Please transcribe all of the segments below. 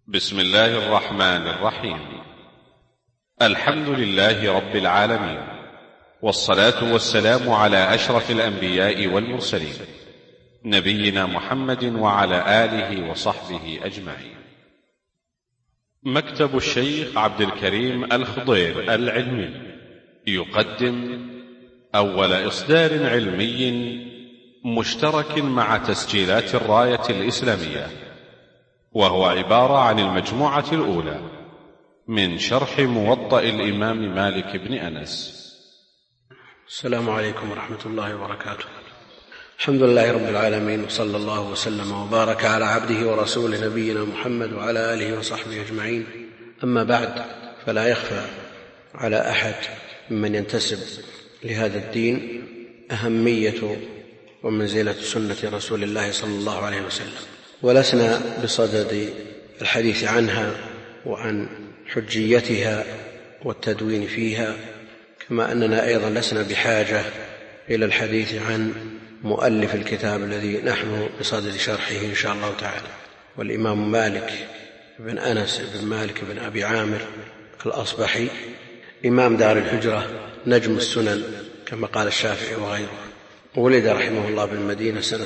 بسم الله الرحمن الرحيم. الحمد لله رب العالمين، والصلاة والسلام على أشرف الأنبياء والمرسلين، نبينا محمد وعلى آله وصحبه أجمعين. مكتب الشيخ عبد الكريم الخضير العلمي يقدم أول إصدار علمي مشترك مع تسجيلات الراية الإسلامية، وهو عبارة عن المجموعة الأولى من شرح موطأ الإمام مالك بن أنس. السلام عليكم ورحمة الله وبركاته. الحمد لله رب العالمين، وصلى الله وسلم وبارك على عبده ورسوله نبينا محمد وعلى آله وصحبه أجمعين. أما بعد، فلا يخفى على أحد ممن ينتسب لهذا الدين أهمية ومنزلة سنة رسول الله صلى الله عليه وسلم، ولسنا بصدد الحديث عنها وعن حجيتها والتدوين فيها، كما أننا أيضا لسنا بحاجة إلى الحديث عن مؤلف الكتاب الذي نحن بصدد شرحه إن شاء الله تعالى، والإمام مالك بن أنس بن مالك بن أبي عامر الأصبحي، إمام دار الهجرة، نجم السنن كما قال الشافعي وغيره. ولد رحمه الله بالمدينة سنة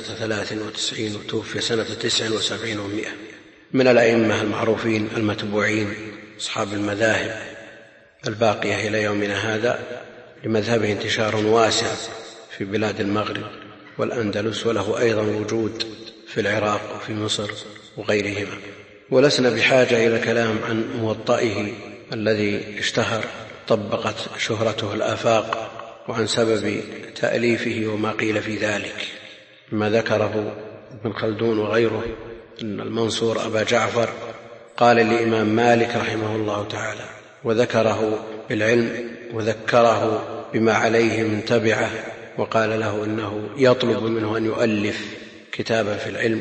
93 وتوفي سنة 79 و100، من الأئمة المعروفين المتبوعين أصحاب المذاهب الباقية إلى يومنا هذا، لمذهبه انتشار واسع في بلاد المغرب والأندلس، وله أيضا وجود في العراق وفي مصر وغيرهما. ولسنا بحاجة إلى كلام عن موطئه الذي اشتهر طبقت شهرته الآفاق، وعن سبب تأليفه وما قيل في ذلك، ما ذكره ابن خلدون وغيره أن المنصور أبا جعفر قال لإمام مالك رحمه الله تعالى، وذكره بالعلم وذكره بما عليه من تبعه، وقال له إنه يطلب منه أن يؤلف كتابا في العلم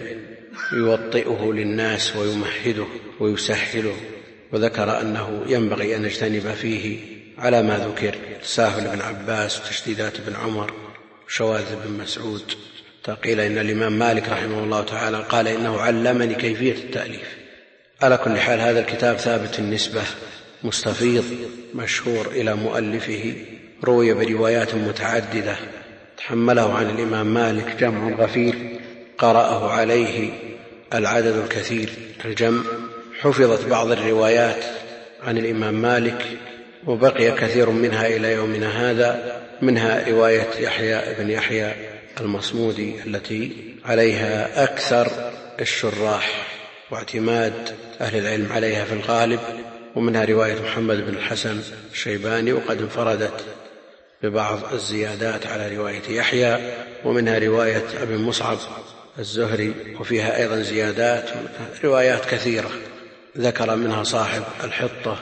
يوطئه للناس ويمهده ويسهله، وذكر أنه ينبغي أن يجتنب فيه على ما ذكر تساهل ابن عباس وتشديدات ابن عمر وشواذ ابن مسعود. قيل إن الإمام مالك رحمه الله تعالى قال إنه علمني كيفية التأليف. على كل حال، هذا الكتاب ثابت النسبة، مستفيض، مشهور إلى مؤلفه، روي بروايات متعددة، تحمله عن الإمام مالك جمع غفير، قرأه عليه العدد الكثير الجمع، حفظت بعض الروايات عن الإمام مالك وبقي كثير منها إلى يومنا هذا، منها رواية يحيى بن يحيى المصمودي التي عليها أكثر الشراح واعتماد أهل العلم عليها في الغالب، ومنها رواية محمد بن الحسن الشيباني وقد انفردت ببعض الزيادات على رواية يحيى، ومنها رواية أبي مصعب الزهري وفيها أيضا زيادات، روايات كثيرة ذكر منها صاحب الحطة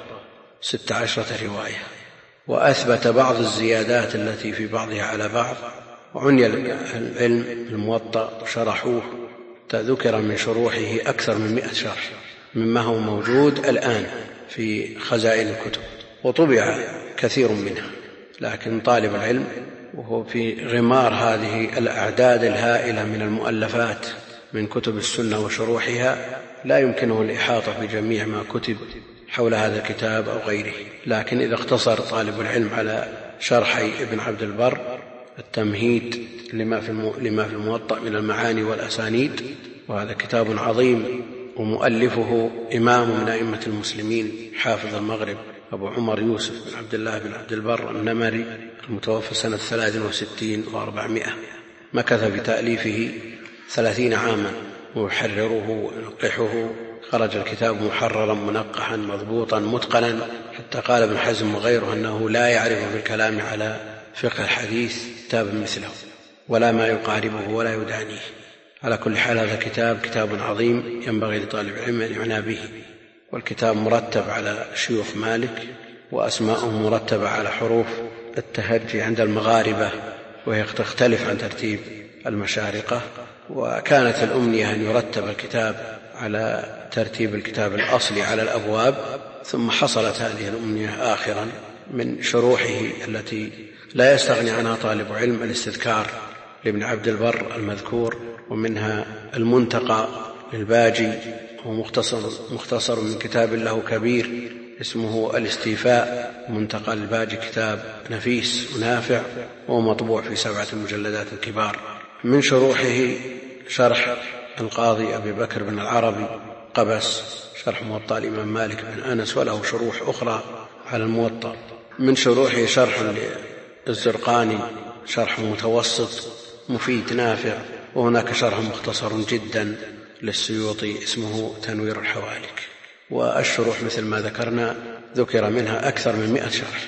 16 رواية، وأثبت بعض الزيادات التي في بعضها على بعض، وعني العلم الموطأ شرحوه، ذكر من شروحه أكثر من 100 شرح مما هو موجود الآن في خزائن الكتب، وطبع كثير منها، لكن طالب العلم وهو في غمار هذه الأعداد الهائلة من المؤلفات من كتب السنة وشروحها لا يمكنه الإحاطة بجميع ما كتب حول هذا الكتاب أو غيره، لكن إذا اقتصر طالب العلم على شرحي ابن عبد البر التمهيد لما في الموطأ من المعاني والأسانيد، وهذا كتاب عظيم، ومؤلفه إمام من أئمة المسلمين حافظ المغرب أبو عمر يوسف بن عبد الله بن عبد البر النمري المتوفى سنة 63 و400، مكث بتأليفه 30 عاما ويحرره وينقحه، خرج الكتاب محررا منقحا مضبوطا متقنا، حتى قال ابن حزم وغيره أنه لا يعرف بالكلام على فقه الحديث كتابا مثله ولا ما يقاربه ولا يدانيه. على كل حال، هذا كتاب عظيم ينبغي لطالب العلم أن يعنى به، والكتاب مرتب على شيوخ مالك، وأسماءهم مرتبة على حروف التهجي عند المغاربة، وهي تختلف عن ترتيب المشارقة، وكانت الأمنية أن يرتب الكتاب على ترتيب الكتاب الأصلي على الأبواب، ثم حصلت هذه الأمنية آخرا من شروحه التي لا يستغني عنها طالب علم، الاستذكار لابن عبد البر المذكور، ومنها المنتقى للباجي، هو مختصر من كتاب له كبير اسمه الاستيفاء. منتقى الباجي كتاب نفيس ونافع، وهو مطبوع في 7 مجلدات كبار. من شروحه شرح القاضي أبي بكر بن العربي قبس، شرح موطأ الإمام مالك بن أنس، وله شروح أخرى على الموطأ. من شروحه شرح للزرقاني، شرح متوسط مفيد نافع. وهناك شرح مختصر جدا للسيوطي اسمه تنوير الحوالك. والشروح مثل ما ذكرنا ذكر منها أكثر من 100 شرح.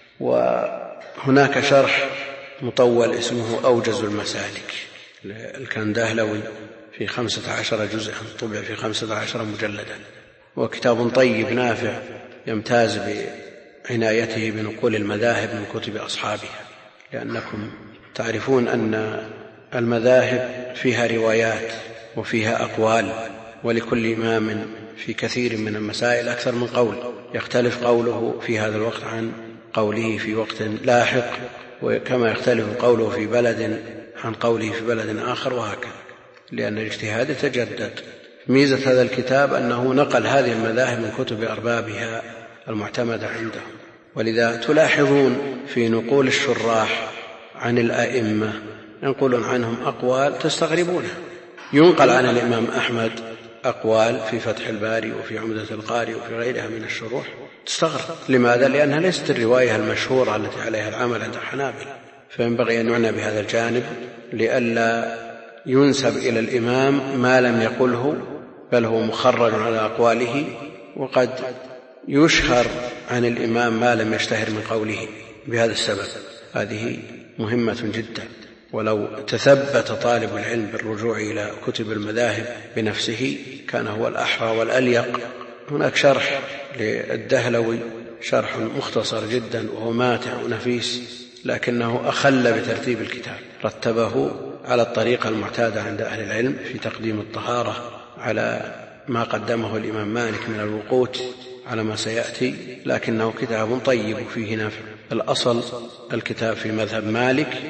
وهناك شرح مطول اسمه أوجز المسالك للكندهلوي في 15 جزءا، طبع في 15 مجلدا، وكتاب طيب نافع يمتاز بعنايته بنقول المذاهب من كتب أصحابها، لأنكم تعرفون أن المذاهب فيها روايات وفيها أقوال، ولكل إمام في كثير من المسائل أكثر من قول، يختلف قوله في هذا الوقت عن قوله في وقت لاحق، وكما يختلف قوله في بلد عن قوله في بلد آخر، وهكذا، لأن الاجتهاد يتجدد. ميزة هذا الكتاب أنه نقل هذه المذاهب من كتب أربابها المعتمدة عندهم، ولذا تلاحظون في نقول الشراح عن الأئمة ينقلون عنهم أقوال تستغربونها. ينقل عن الإمام أحمد أقوال في فتح الباري وفي عمدة القاري وفي غيرها من الشروح تستغرب. لماذا؟ لأنها ليست الرواية المشهورة التي عليها العمل عند الحنابلة، فينبغي أن نعنى بهذا الجانب لئلا ينسب إلى الإمام ما لم يقله، بل هو مخرج على أقواله، وقد يشهر عن الإمام ما لم يشتهر من قوله. بهذا السبب هذه مهمة جدا، ولو تثبت طالب العلم بالرجوع إلى كتب المذاهب بنفسه كان هو الأحرى والأليق. هناك شرح للدهلوي، شرح مختصر جدا وهو ماتع ونفيس، لكنه أخل بترتيب الكتاب، رتبه على الطريقة المعتادة عند أهل العلم في تقديم الطهارة على ما قدمه الإمام مالك من الوقوت على ما سيأتي، لكنه كتاب طيب فيه نفع. الأصل الكتاب في مذهب مالك،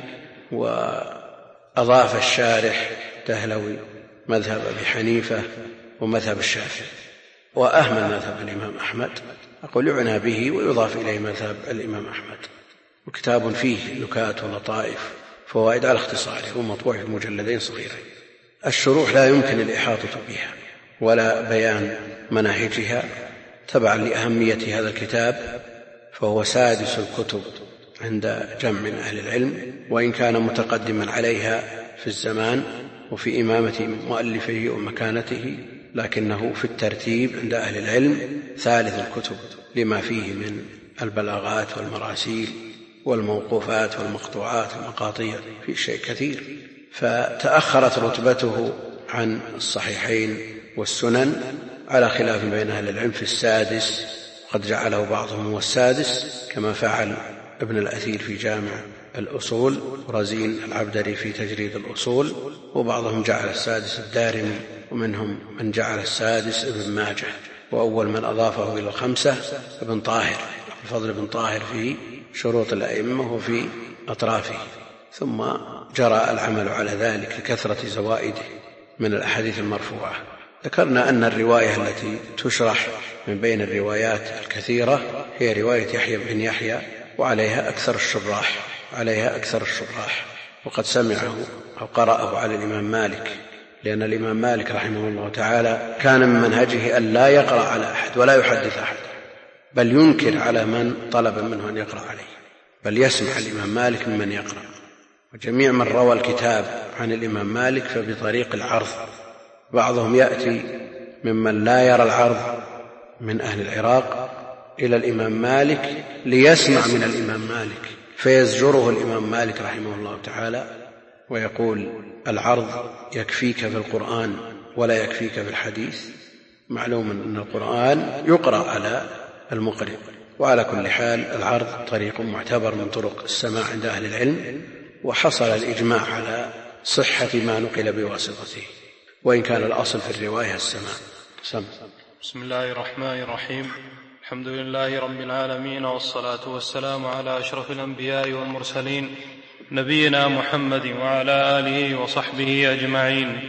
وأضاف الشارح دهلوي مذهب أبي حنيفة ومذهب الشافعي، وأهمل مذهب الإمام أحمد، أقول يعنى به ويضاف إليه مذهب الإمام أحمد. وكتاب فيه نكات ولطائف فوائد على اختصاره، ومطبوع في مجلدين صغيرين. الشروح لا يمكن الإحاطة بها ولا بيان مناهجها تبعا لأهمية هذا الكتاب، فهو سادس الكتب عند جمع من أهل العلم، وإن كان متقدما عليها في الزمان وفي إمامة مؤلفه ومكانته، لكنه في الترتيب عند أهل العلم ثالث الكتب لما فيه من البلاغات والمراسيل والموقوفات والمقطوعات والمقاطيع، في شيء كثير. فتأخرت رتبته عن الصحيحين والسنن على خلاف بين أهل العلم في السادس، قد جعله بعضهم هو السادس كما فعل ابن الأثير في جامع الأصول، ورزين العبدري في تجريد الأصول، وبعضهم جعل السادس الدارمي، ومنهم من جعل السادس ابن ماجه، وأول من أضافه إلى 5 ابن طاهر، الفضل بن طاهر في شروط الأئمة وفي أطرافه. ثم جرى العمل على ذلك لكثرة زوائده من الأحاديث المرفوعة. ذكرنا أن الرواية التي تشرح من بين الروايات الكثيرة هي رواية يحيى بن يحيى، وعليها أكثر الشراح، وقد سمعه أو قرأه على الإمام مالك، لأن الإمام مالك رحمه الله تعالى كان من منهجه أن لا يقرأ على أحد ولا يحدث أحد، بل ينكر على من طلب منه أن يقرأ عليه، بل يسمع الإمام مالك ممن يقرأ. وجميع من روى الكتاب عن الإمام مالك فبطريق العرض، بعضهم يأتي ممن لا يرى العرض من أهل العراق إلى الإمام مالك ليسمع من الإمام مالك، فيزجره الإمام مالك رحمه الله تعالى ويقول: العرض يكفيك في القرآن ولا يكفيك في الحديث. معلوم أن القرآن يقرأ على المقرئ، وعلى كل حال العرض طريق معتبر من طرق السماع عند أهل العلم، وحصل الإجماع على صحة ما نقل بواسطته، وإن كان الأصل في الرواية السماع. بسم الله الرحمن الرحيم. الحمد لله رب العالمين، والصلاة والسلام على أشرف الأنبياء والمرسلين، نبينا محمد وعلى آله وصحبه أجمعين.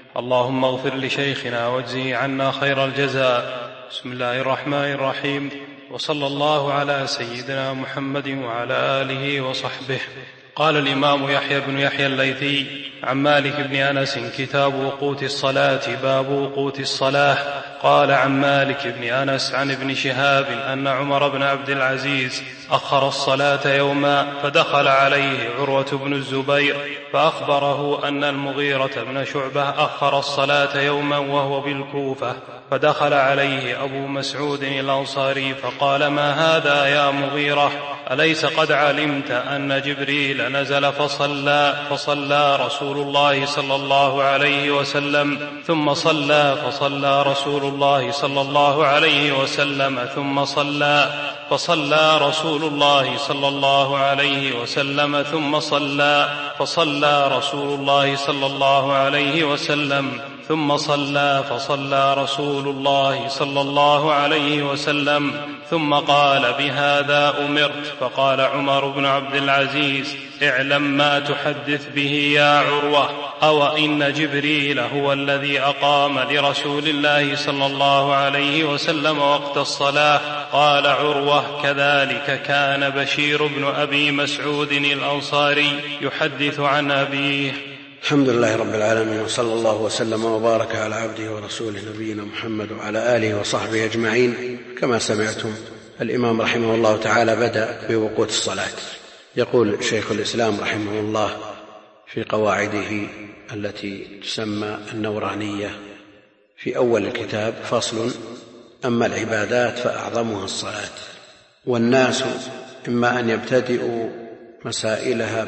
اللهم اغفر لشيخنا واجزه عنا خير الجزاء. بسم الله الرحمن الرحيم، وصلى الله على سيدنا محمد وعلى آله وصحبه. قال الإمام يحيى بن يحيى الليثي عن مالك بن أنس: كتاب وقوت الصلاة، باب وقوت الصلاة. قال عن مالك بن أنس عن ابن شهاب أن عمر بن عبد العزيز أخر الصلاة يوما، فدخل عليه عروة بن الزبير فأخبره أن المغيرة بن شعبة أخر الصلاة يوما وهو بالكوفة، فدخل عليه أبو مسعود الأنصاري فقال: ما هذا يا مغيرة؟ أليس قد علمت أن جبريل نزل فصلى رسول الله صلى الله عليه وسلم ثم فصلى رسول الله صلى الله عليه وسلم ثم فصلى رسول الله صلى الله عليه وسلم ثم فصلى رسول الله صلى الله عليه وسلم ثم فصلى رسول الله صلى الله عليه وسلم ثم قال: بهذا أمرت. فقال عمر بن عبد العزيز: اعلم ما تحدث به يا عروة، أو إن جبريل هو الذي أقام لرسول الله صلى الله عليه وسلم وقت الصلاة. قال عروة: كذلك كان بشير بن أبي مسعود الأنصاري يحدث عن أبيه. الحمد لله رب العالمين، وصلى الله وسلم وبارك على عبده ورسوله نبينا محمد وعلى آله وصحبه أجمعين. كما سمعتم، الإمام رحمه الله تعالى بدأ بوقوت الصلاة. يقول شيخ الإسلام رحمه الله في قواعده التي تسمى النورانية في أول الكتاب: فصل: أما العبادات فأعظمها الصلاة، والناس إما أن يبتدئوا مسائلها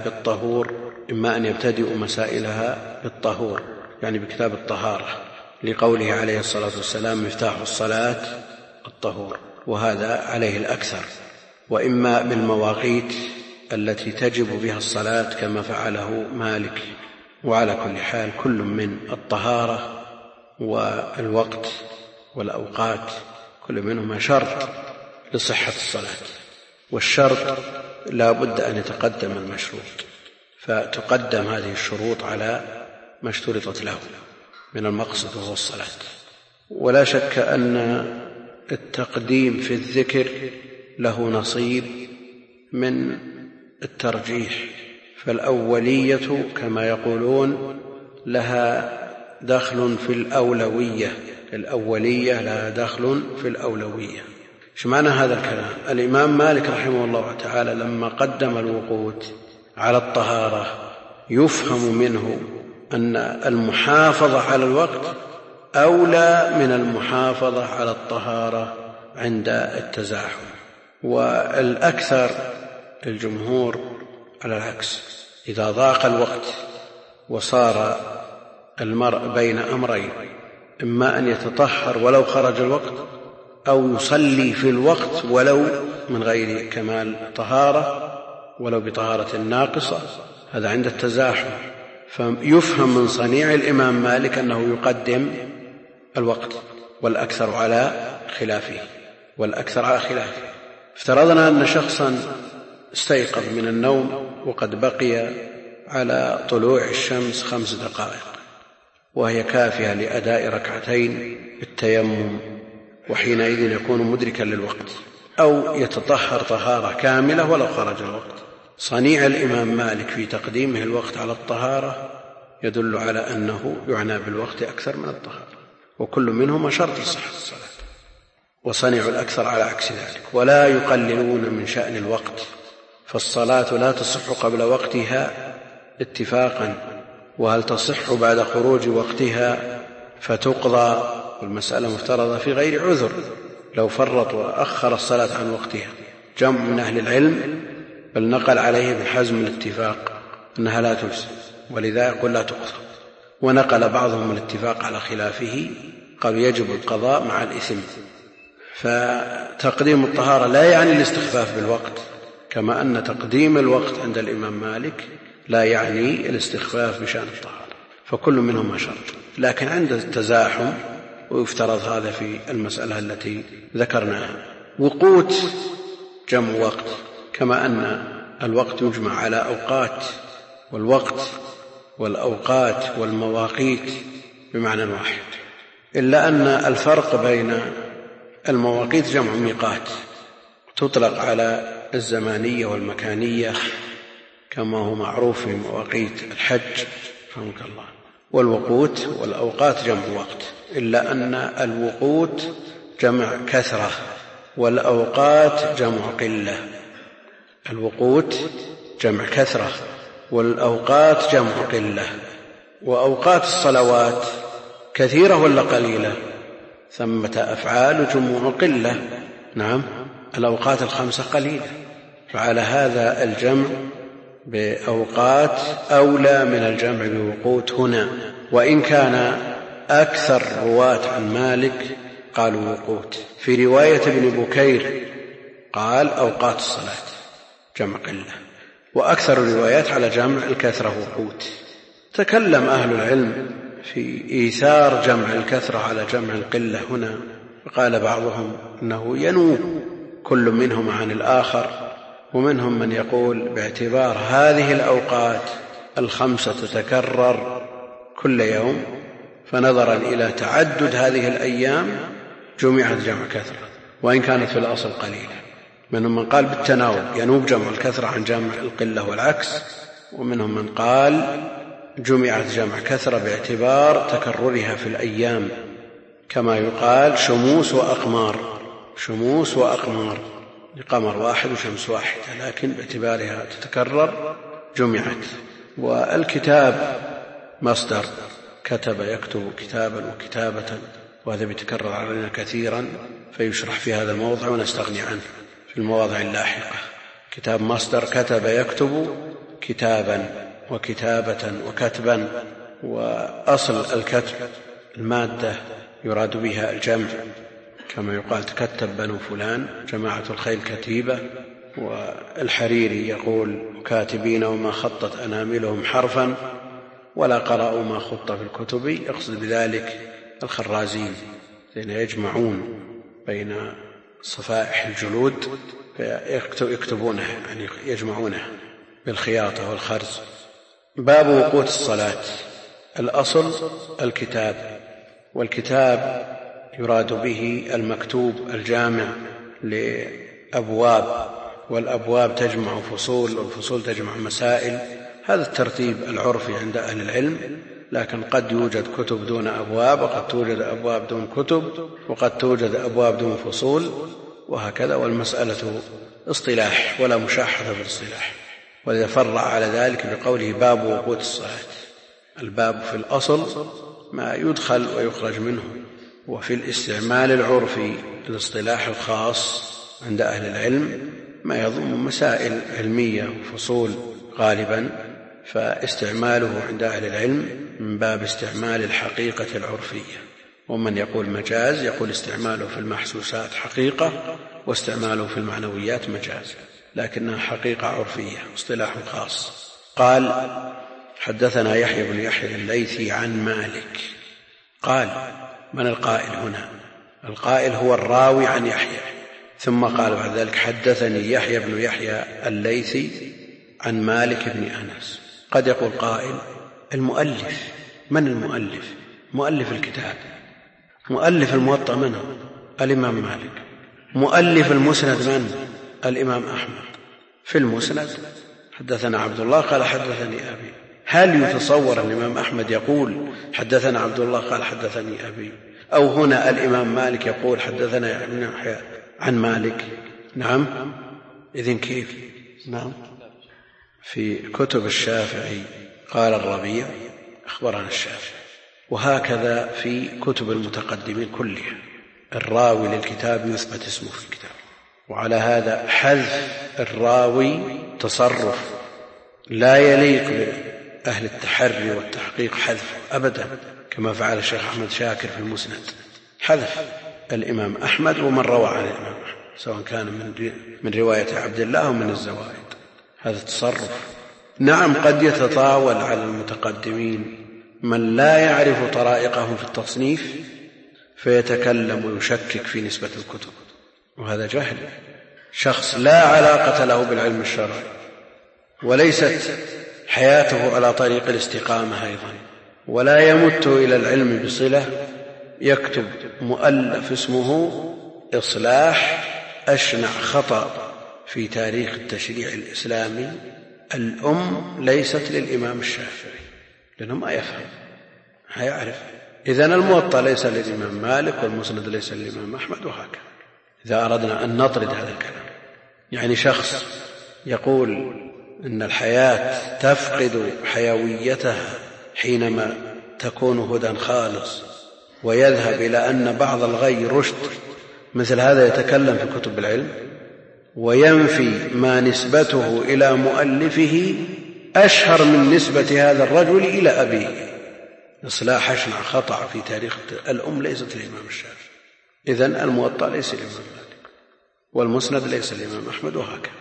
بالطهور، يعني بكتاب الطهارة، لقوله عليه الصلاة والسلام: مفتاح الصلاة الطهور، وهذا عليه الأكثر، وإما بالمواقيت التي تجب بها الصلاة كما فعله مالك. وعلى كل حال، كل من الطهارة والوقت والأوقات كل منهما شرط لصحة الصلاة، والشرط لا بد أن يتقدم المشروط، فتقدم هذه الشروط على ما اشترطت له من المقصد وهو الصلاة. ولا شك أن التقديم في الذكر له نصيب من الترجيح، فالأولية كما يقولون لها دخل في الأولية لها دخل في الأولوية. ايش معنى هذا الكلام؟ الإمام مالك رحمه الله تعالى لما قدم الوقوت على الطهارة يفهم منه أن المحافظة على الوقت أولى من المحافظة على الطهارة عند التزاحم. والأكثر الجمهور على العكس، إذا ضاق الوقت وصار المرء بين أمرين: إما أن يتطهر ولو خرج الوقت، أو يصلي في الوقت ولو من غير كمال طهارة، ولو بطهارة ناقصة، هذا عند التزاحم. فيفهم من صنيع الإمام مالك أنه يقدم الوقت، والأكثر على خلافه. افترضنا أن شخصا استيقظ من النوم وقد بقي على طلوع الشمس 5 دقائق، وهي كافية لأداء ركعتين بالتيمم، وحينئذ يكون مدركا للوقت، أو يتطهر طهارة كاملة ولو خرج الوقت. صنيع الإمام مالك في تقديمه الوقت على الطهارة يدل على أنه يعنى بالوقت أكثر من الطهارة، وكل منهما شرط لصحة الصلاة. وصنيع الأكثر على عكس ذلك، ولا يقللون من شأن الوقت، فالصلاة لا تصح قبل وقتها اتفاقا، وهل تصح بعد خروج وقتها فتقضى، والمسألة مفترضة في غير عذر. لو فرط وأخر الصلاة عن وقتها جمع من أهل العلم بل نقل عليه بحزم الاتفاق أنها لا تجزي، ولذا يقول لا تقضى. ونقل بعضهم الاتفاق على خلافه، قال يجب القضاء مع الإثم. فتقديم الطهارة لا يعني الاستخفاف بالوقت، كما أن تقديم الوقت عند الإمام مالك لا يعني الاستخفاف بشأن الطهارة، فكل منهما شرط. لكن عند التزاحم ويفترض هذا في المسألة التي ذكرناها. وقوت جمع وقت، كما أن الوقت يجمع على أوقات، والوقت والأوقات والمواقيت بمعنى واحد، إلا أن الفرق بين المواقيت جمع ميقات، تطلق على الزمانية والمكانية كما هو معروف في مواقيت الحج رحمك الله، والوقوت والأوقات جمع وقت، إلا أن الوقوت جمع كثرة والأوقات جمع قلة. الوقوت جمع كثرة والأوقات جمع قلة. وأوقات الصلوات كثيرة ولا قليلة؟ ثمة أفعال جموع قلة. نعم، الأوقات الخمسة قليلة، فعلى هذا الجمع بأوقات أولى من الجمع بوقوت هنا، وإن كان أكثر رواة عن مالك قالوا وقوت. في رواية ابن بكير قال أوقات الصلاة جمع قلة، وأكثر الروايات على جمع الكثرة وقوت. تكلم أهل العلم في إيثار جمع الكثرة على جمع القلة هنا، فقال بعضهم إنه ينوب كل منهم عن الآخر، ومنهم من يقول باعتبار هذه الأوقات الخمسة تتكرر كل يوم، فنظرا إلى تعدد هذه الأيام جمعت جمع كثرة وإن كانت في الأصل قليلة. منهم من قال بالتناوب ينوب جمع الكثرة عن جمع القلة والعكس، ومنهم من قال جمعت جمع كثرة باعتبار تكررها في الأيام، كما يقال شموس وأقمار، شموس وأقمار لقمر واحد وشمس واحد، لكن باعتبارها تتكرر جمعت. والكتاب مصدر كتب يكتب كتابا وكتابة، وهذا بيتكرر علينا كثيرا فيشرح في هذا الموضع ونستغني عنه في المواضع اللاحقة. كتاب مصدر كتب يكتب كتابا وكتابة وكتبا، وأصل الكتب المادة يراد بها الجمع، كما يقال تكتب بنو فلان جماعة الخيل كتيبة. والحريري يقول كاتبين وما خطت أناملهم حرفا ولا قرأوا ما خط في الكتب، يقصد بذلك الخرازين الذين يجمعون بين صفائح الجلود فيكتبونها، يعني يجمعونها بالخياطة والخرز. باب وقوت الصلاة. الأصل الكتاب، والكتاب يراد به المكتوب الجامع لأبواب، والأبواب تجمع فصول، والفصول تجمع مسائل. هذا الترتيب العرفي عند أهل العلم، لكن قد يوجد كتب دون أبواب، وقد توجد أبواب دون كتب، وقد توجد أبواب دون فصول، وهكذا. والمسألة اصطلاح ولا مشاحة في الاصطلاح، وإذا فرع على ذلك بقوله باب وقوت الصلاة. الباب في الأصل ما يدخل ويخرج منه، وفي الاستعمال العرفي الاصطلاح الخاص عند أهل العلم ما يضم مسائل علمية وفصول غالبا، فاستعماله عند أهل العلم من باب استعمال الحقيقة العرفية. ومن يقول مجاز يقول استعماله في المحسوسات حقيقة واستعماله في المعنويات مجاز، لكنها حقيقة عرفية اصطلاح خاص. قال حدثنا يحيى بن يحيى الليثي عن مالك. قال من القائل هنا؟ القائل هو الراوي عن يحيى، ثم قال بعد ذلك حدثني يحيى بن يحيى الليثي عن مالك بن أنس. قد يقول قائل المؤلف، من المؤلف؟ مؤلف الكتاب، مؤلف الموطأ من هو؟ الإمام مالك. مؤلف المسند من؟ الإمام أحمد. في المسند حدثنا عبد الله قال حدثني أبي. هل يتصور الإمام أحمد يقول حدثنا عبد الله قال حدثني أبي، أو هنا الإمام مالك يقول حدثنا ابن يحيى عن مالك؟ نعم. إذن كيف؟ نعم. في كتب الشافعي قال الربيع أخبرنا الشافعي، وهكذا في كتب المتقدمين كلها الراوي للكتاب يثبت اسمه في الكتاب. وعلى هذا حذف الراوي تصرف لا يليق بأهل التحري والتحقيق حذف أبدا، كما فعل الشيخ أحمد شاكر في المسند، حذف الإمام أحمد ومن روى عن الإمام أحمد سواء كان من رواية عبد الله أو من الزوائد. هذا التصرف نعم قد يتطاول على المتقدمين من لا يعرف طرائقهم في التصنيف فيتكلم ويشكك في نسبة الكتب، وهذا جهل. شخص لا علاقة له بالعلم الشرعي وليست حياته على طريق الاستقامة أيضا، ولا يمت إلى العلم بصلة يكتب مؤلف اسمه إصلاح أشنع خطأ في تاريخ التشريع الإسلامي. الأم ليست للإمام الشافعي لأنه ما يفهم، ما يعرف. إذن الموطأ ليس للإمام مالك والمسند ليس للإمام أحمد، وهكذا. إذا أردنا أن نطرد هذا الكلام، يعني شخص يقول إن الحياة تفقد حيويتها حينما تكون هدى خالص، ويذهب إلى أن بعض الغي رشد، مثل هذا يتكلم في كتب العلم وينفي ما نسبته إلى مؤلفه أشهر من نسبة هذا الرجل إلى أبيه. إصلاح أشنع خطأ في تاريخ الأم ليست الإمام الشافعي. إذن الموطأ ليس الإمام مالك والمسند ليس الإمام أحمد، وهكذا.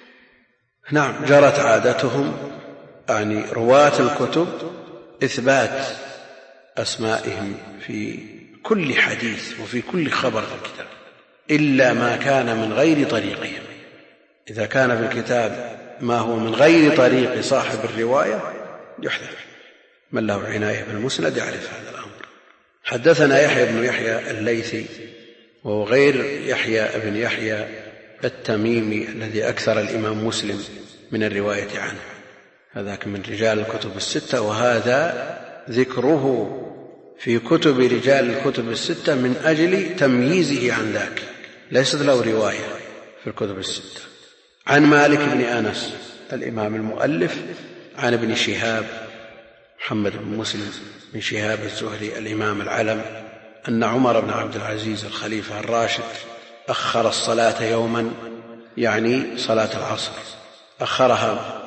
نعم، جرت عادتهم يعني رواة الكتب إثبات أسمائهم في كل حديث وفي كل خبر في الكتاب إلا ما كان من غير طريقهم. إذا كان في الكتاب ما هو من غير طريق صاحب الرواية يحذف. من له عناية بالمسند يعرف هذا الأمر. حدثنا يحيى بن يحيى الليثي، وهو غير يحيى بن يحيى التميمي الذي أكثر الإمام مسلم من الرواية عنه، هذاك من رجال الكتب الستة، وهذا ذكره في كتب رجال الكتب الستة من أجل تمييزه عن ذاك، ليست له رواية في الكتب الستة. عن مالك بن أنس الإمام المؤلف، عن ابن شهاب محمد بن مسلم بن شهاب الزهري الإمام العلم، أن عمر بن عبد العزيز الخليفة الراشد أخر الصلاة يوما، يعني صلاة العصر، أخرها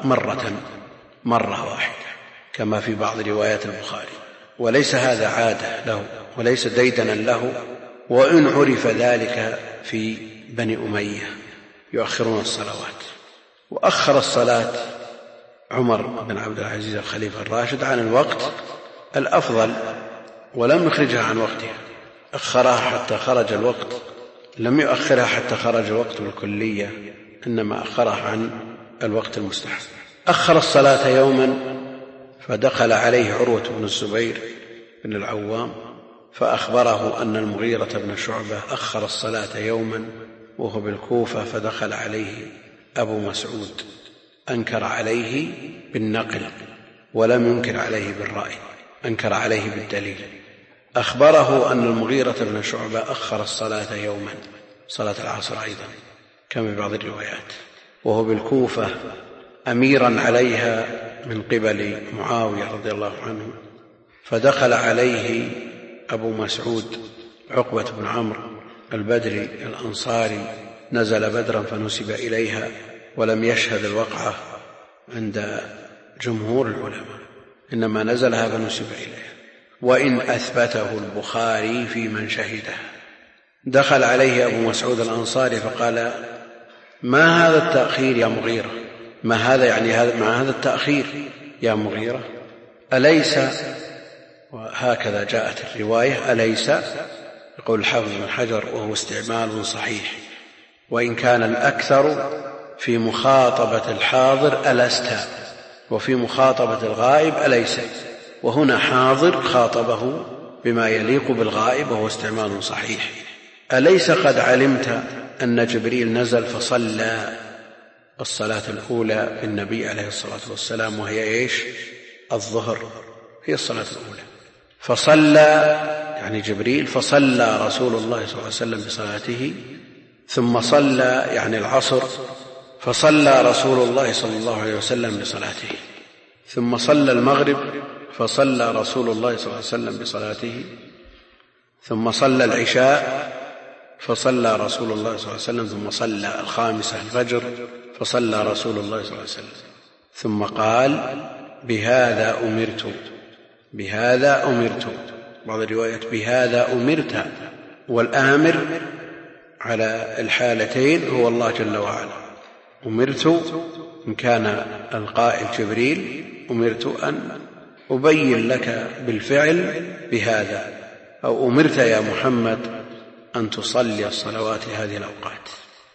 مرة واحدة كما في بعض روايات البخاري، وليس هذا عادة له وليس ديدنا له، وإن عرف ذلك في بني أمية يؤخرون الصلوات. وأخر الصلاة عمر بن عبد العزيز الخليفة الراشد عن الوقت الأفضل، ولم يخرجها عن وقتها، أخرها حتى خرج الوقت، لم يؤخرها حتى خرج الوقت بالكلية، إنما أخرها عن الوقت المستحب. أخر الصلاة يوما فدخل عليه عروة بن الزبير بن العوام فأخبره أن المغيرة بن شعبة أخر الصلاة يوما وهو بالكوفة، فدخل عليه أبو مسعود، أنكر عليه بالنقل ولم ينكر عليه بالرأي، أنكر عليه بالدليل. أخبره أن المغيرة بن شعبة أخر الصلاة يوما، صلاة العصر أيضا كما في بعض الروايات، وهو بالكوفة أميرا عليها من قبل معاوية رضي الله عنه. فدخل عليه أبو مسعود عقبة بن عمرو البدري الأنصاري، نزل بدرا فنسب إليها، ولم يشهد الوقعة عند جمهور العلماء، إنما نزلها فنسب إليها، وإن أثبته البخاري في من شهدها. دخل عليه أبو مسعود الأنصاري فقال: ما هذا التأخير يا مغيرة؟ ما هذا يعني مع هذا التأخير يا مغيرة؟ أليس، وهكذا جاءت الرواية، أليس، يقول الحافظ بن حجر وهو استعمال صحيح، وإن كان الأكثر في مخاطبة الحاضر ألست، وفي مخاطبة الغائب أليس، وهنا حاضر خاطبه بما يليق بالغائب وهو استعمال صحيح. أليس قد علمت أن جبريل نزل فصلى الصلاة الأولى بالنبي عليه الصلاة والسلام، وهي إيش؟ الظهر، هي الصلاة الأولى. فصلى يعني جبريل، فصلى رسول الله صلى الله عليه وسلم بصلاته، ثم صلى يعني العصر، فصلى رسول الله صلى الله عليه وسلم بصلاته، ثم صلى المغرب، فصلى رسول الله صلى الله عليه وسلم بصلاته، ثم صلى العشاء، فصلى رسول الله صلى الله عليه وسلم، ثم صلى الخامسة الفجر، فصلى رسول الله صلى الله عليه وسلم، ثم قال: بهذا أمرت، بهذا أمرت، بعض الروايات بهذا أمرت، والآمر على الحالتين هو الله جل وعلا. أمرت إن كان القائل جبريل، أمرت أن أبين لك بالفعل بهذا، أو أمرت يا محمد أن تصلي الصلوات هذه الأوقات.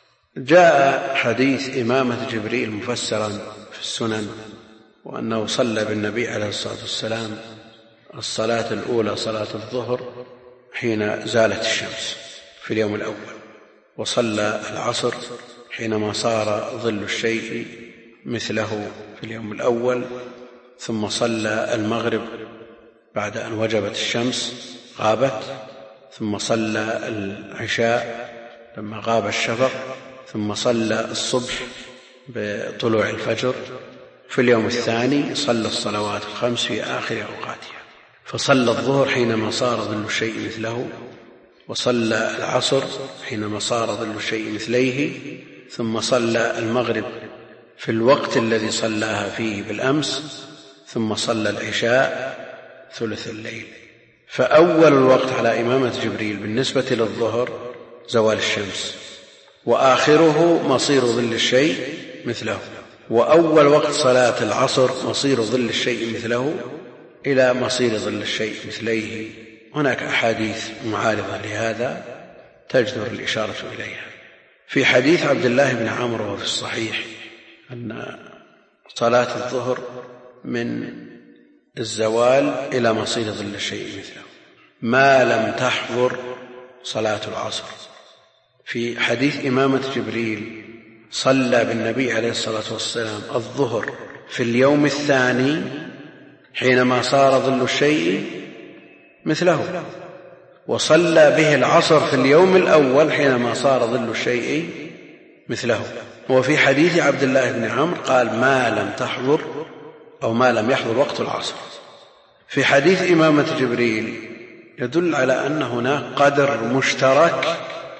جاء حديث إمامة جبريل مفسرا في السنن، وأنه صلى بالنبي عليه الصلاة والسلام الصلاة الأولى صلاة الظهر حين زالت الشمس في اليوم الأول، وصلى العصر حينما صار ظل الشيء مثله في اليوم الأول، ثم صلى المغرب بعد أن وجبت الشمس غابت، ثم صلى العشاء لما غاب الشفق، ثم صلى الصبح بطلوع الفجر. في اليوم الثاني صلى الصلوات الخمس في آخر أوقاتها، فصلى الظهر حينما صار ظل الشيء مثله، وصلى العصر حينما صار ظل الشيء مثليه، ثم صلى المغرب في الوقت الذي صلاها فيه بالأمس، ثم صلى العشاء ثلث الليل. فأول الوقت على إمامة جبريل بالنسبة للظهر زوال الشمس، وآخره مصير ظل الشيء مثله، وأول وقت صلاة العصر مصير ظل الشيء مثله إلى مصير ظل الشيء مثليه. هناك أحاديث معارضة لهذا تجدر الإشارة إليها. في حديث عبد الله بن عمرو وفي الصحيح أن صلاة الظهر من الزوال إلى مصير ظل الشيء مثله ما لم تحضر صلاة العصر. في حديث إمامة جبريل صلى بالنبي عليه الصلاة والسلام الظهر في اليوم الثاني حينما صار ظل الشيء مثله، وصلى به العصر في اليوم الأول حينما صار ظل الشيء مثله. وفي حديث عبد الله بن عمرو قال ما لم تحضر أو ما لم يحضر وقت العصر. في حديث إمامة جبريل يدل على أن هناك قدر مشترك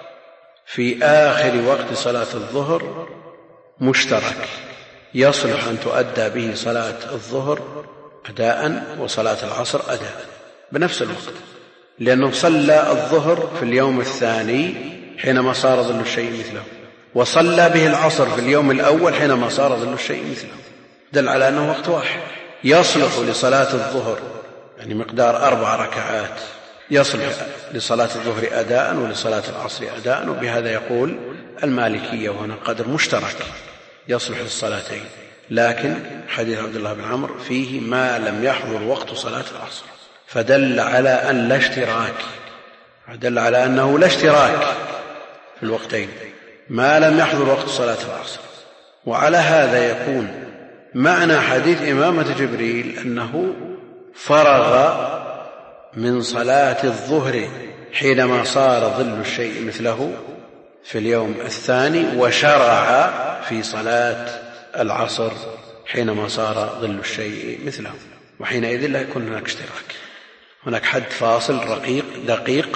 في آخر وقت صلاة الظهر مشترك يصلح أن تؤدى به صلاة الظهر أداء وصلاة العصر أداء بنفس الوقت، لأنه صلى الظهر في اليوم الثاني حينما صار ظل الشيء مثله، وصلى به العصر في اليوم الأول حينما صار ظل الشيء مثله، دل على أنه وقت واحد يصلح لصلاة الظهر، يعني مقدار 4 ركعات يصلح لصلاة الظهر أداء ولصلاة العصر أداء. وبهذا يقول المالكية، وهنا قدر مشترك يصلح للصلاتين. لكن حديث عبد الله بن عمرو فيه ما لم يحضر وقت صلاة العصر، فدل على أن لا اشتراك، دل على أنه لا اشتراك في الوقتين ما لم يحضر وقت صلاة العصر. وعلى هذا يكون معنى حديث إمامة جبريل أنه فرغ من صلاة الظهر حينما صار ظل الشيء مثله في اليوم الثاني، وشرع في صلاة العصر حينما صار ظل الشيء مثله، وحينئذ لا يكون هناك اشتراك، هناك حد فاصل رقيق دقيق،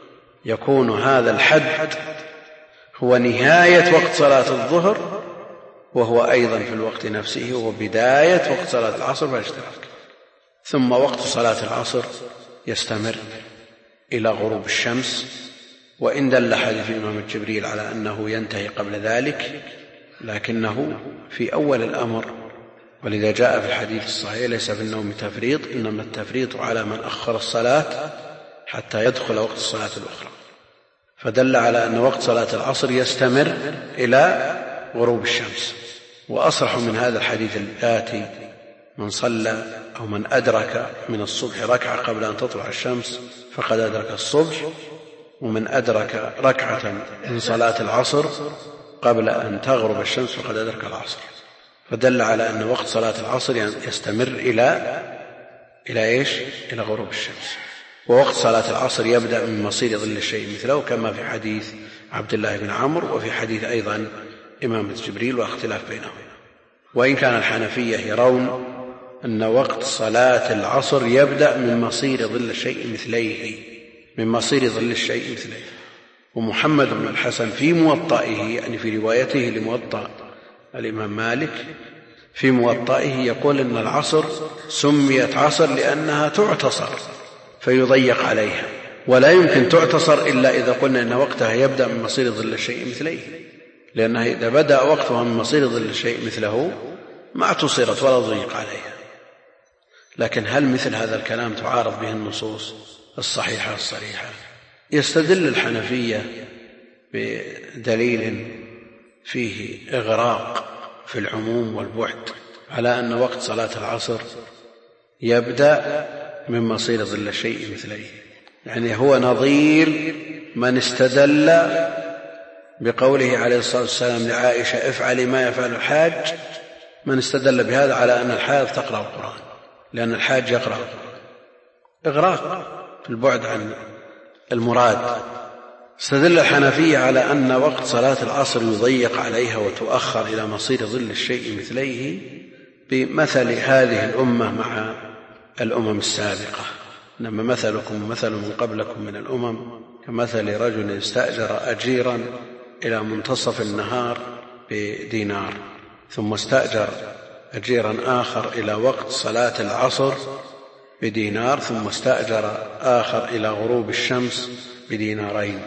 يكون هذا الحد هو نهاية وقت صلاة الظهر، وهو أيضا في الوقت نفسه هو بداية وقت صلاة العصر فلا اشتراك. ثم وقت صلاة العصر يستمر إلى غروب الشمس، وإن دل حديث إمام جبريل على أنه ينتهي قبل ذلك، لكنه في أول الأمر، ولذا جاء في الحديث الصحيح ليس في النوم تفريط، إنما التفريط على من أخر الصلاة حتى يدخل وقت الصلاة الأخرى، فدل على أن وقت صلاة العصر يستمر إلى غروب الشمس. وأصرح من هذا الحديث الآتي: من صلى أو من أدرك من الصبح ركعة قبل أن تطلع الشمس فقد أدرك الصبح، ومن أدرك ركعة من صلاة العصر قبل أن تغرب الشمس فقد أدرك العصر. فدل على أن وقت صلاة العصر يستمر إلى غروب الشمس. ووقت صلاة العصر يبدأ من مصير ظل الشيء مثله، كما في حديث عبد الله بن عمرو وفي حديث أيضا إمامة جبريل، واختلاف بينهم. وإن كان الحنفية يرون أن وقت صلاة العصر يبدأ من مصير ظل الشيء مثليه، من مصير ظل الشيء مثليه. ومحمد بن الحسن في موطئه، يعني في روايته لموطأ الإمام مالك، في موطئه يقول إن العصر سميت عصر لأنها تعتصر فيضيق عليها، ولا يمكن تعتصر إلا إذا قلنا إن وقتها يبدأ من مصير ظل الشيء مثليه، لأنها إذا بدأ وقتها من مصير ظل الشيء مثله ما اعتصرت ولا ضيق عليها. لكن هل مثل هذا الكلام تعارض به النصوص الصحيحة الصريحة؟ يستدل الحنفية بدليل فيه إغراق في العموم والبعد على أن وقت صلاة العصر يبدأ من مصير ظل الشيء مثليه. يعني هو نظير من استدل بقوله عليه الصلاة والسلام لعائشة افعلي ما يفعل الحاج، من استدل بهذا على أن الحائض تقرأ القرآن، لأن الحاج يقرأ إغراق في البعد عن المراد. استدل الحنفية على أن وقت صلاة العصر يضيق عليها وتؤخر إلى مصير ظل الشيء مثليه بمثل هذه الأمة مع الأمم السابقة، إنما مثلكم ومثل من قبلكم من الأمم كمثل رجل استأجر أجيرا إلى منتصف النهار بدينار، ثم استأجر أجيرا آخر إلى وقت صلاة العصر بدينار، ثم استأجر آخر إلى غروب الشمس بدينارين.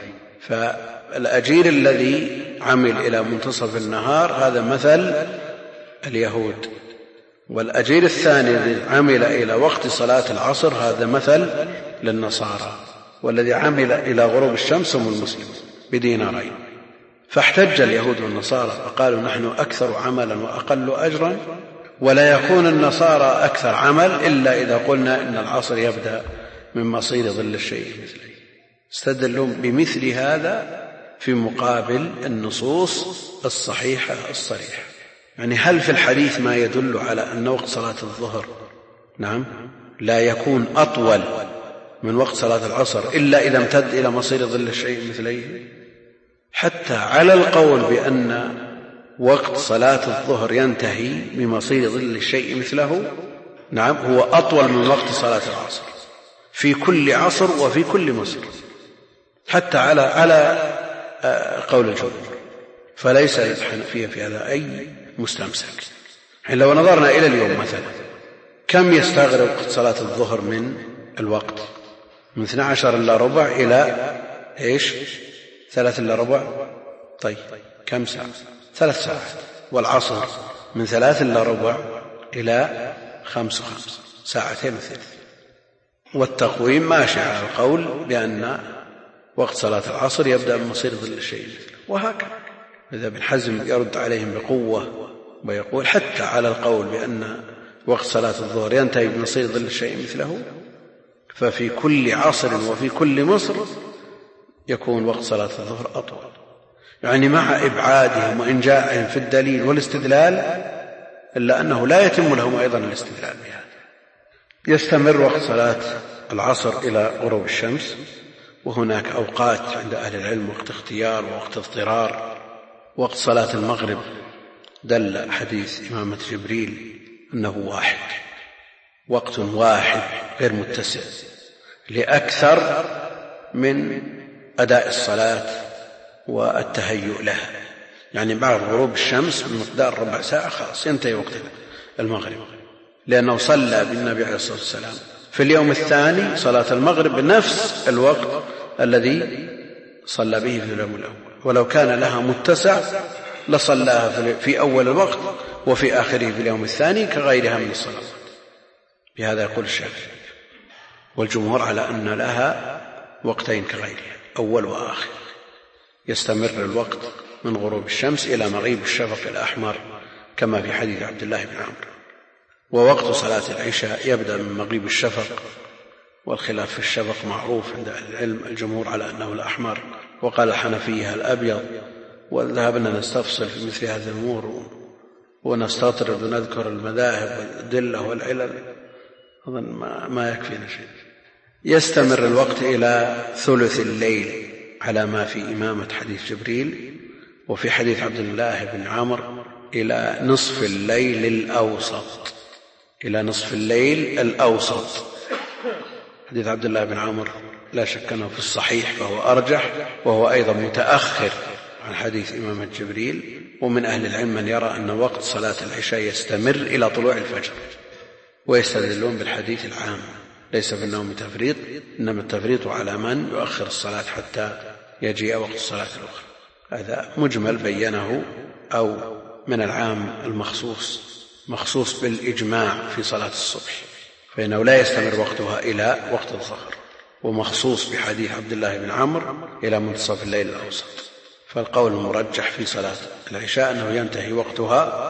فالأجير الذي عمل إلى منتصف النهار هذا مثل اليهود، والأجير الثاني الذي عمل إلى وقت صلاة العصر هذا مثل للنصارى، والذي عمل إلى غروب الشمس هم المسلمون بدينارين. فاحتج اليهود والنصارى فقالوا نحن أكثر عملا وأقل أجرا، ولا يكون النصارى أكثر عمل إلا إذا قلنا إن العصر يبدأ من مصير ظل الشيء مثله. استدلون بمثل هذا في مقابل النصوص الصحيحة الصريحة. يعني هل في الحديث ما يدل على أن وقت صلاة الظهر نعم لا يكون أطول من وقت صلاة العصر إلا إذا امتد إلى مصير ظل الشيء مثليه؟ حتى على القول بأن وقت صلاة الظهر ينتهي بمصير ظل الشيء مثله نعم هو أطول من وقت صلاة العصر في كل عصر وفي كل مصر، حتى على قول الجمهور. فليس للحنفية في هذا أي مستمسك. لو نظرنا إلى اليوم مثلا كم يستغرق وقت صلاة الظهر من الوقت؟ من 12 إلا ربع إلى إيش 3 إلا ربع. طيب كم ساعة؟ 3 ساعات. والعصر من 3 إلا ربع إلى 5 ساعتين وثلث. والتقويم ماشي على القول بأن وقت صلاة العصر يبدأ من مصير ظل الشيء وهكذا. إذا ابن حزم يرد عليهم بقوة ويقول حتى على القول بأن وقت صلاة الظهر ينتهي بمصير ظل الشيء مثله، ففي كل عصر وفي كل مصر يكون وقت صلاة الظهر أطول. يعني مع إبعادهم وإنجاعهم في الدليل والاستدلال إلا أنه لا يتم لهم أيضا الاستدلال بهذا. يستمر وقت صلاة العصر إلى غروب الشمس، وهناك أوقات عند أهل العلم وقت اختيار ووقت اضطرار. وقت صلاة المغرب دل حديث إمامة جبريل أنه واحد، وقت واحد غير متسع لأكثر من أداء الصلاة والتهيؤ لها. يعني بعد غروب الشمس بمقدار ربع ساعة خلاص ينتهي وقت المغرب، لأنه صلى بالنبي عليه الصلاة والسلام في اليوم الثاني صلاة المغرب بنفس الوقت الذي صلى به في اليوم الأول، ولو كان لها متسع لصلاها في أول الوقت وفي آخره في اليوم الثاني كغيرها من الصلوات. بهذا يقول الشافعي والجمهور على أن لها وقتين كغيرها أول وآخر. يستمر الوقت من غروب الشمس إلى مغيب الشفق الأحمر كما في حديث عبد الله بن عمرو. ووقت صلاة العشاء يبدأ من مغيب الشفق، والخلاف في الشفق معروف عند أهل العلم، الجمهور على أنه الأحمر وقال الحنفية الأبيض. وذهبنا نستفصل في مثل هذه الأمور ونستطرد ونذكر المذاهب والأدلة والعلل، أظن ما يكفينا شيء. يستمر الوقت إلى ثلث الليل على ما في إمامة حديث جبريل، وفي حديث عبد الله بن عمرو إلى نصف الليل الأوسط، إلى نصف الليل الأوسط. حديث عبد الله بن عمرو لا شك أنه في الصحيح فهو أرجح، وهو أيضا متأخر عن حديث إمامة جبريل. ومن أهل العلم من يرى أن وقت صلاة العشاء يستمر إلى طلوع الفجر، ويستدلون بالحديث العام ليس في النوم تفريط، إنما التفريط على من يؤخر الصلاة حتى يجيء وقت الصلاة الأخرى. هذا مجمل بينه أو من العام المخصوص، مخصوص بالإجماع في صلاة الصبح، فإنه لا يستمر وقتها إلى وقت الظهر، ومخصوص بحديث عبد الله بن عمرو إلى منتصف الليل الأوسط. فالقول المرجح في صلاة العشاء أنه ينتهي وقتها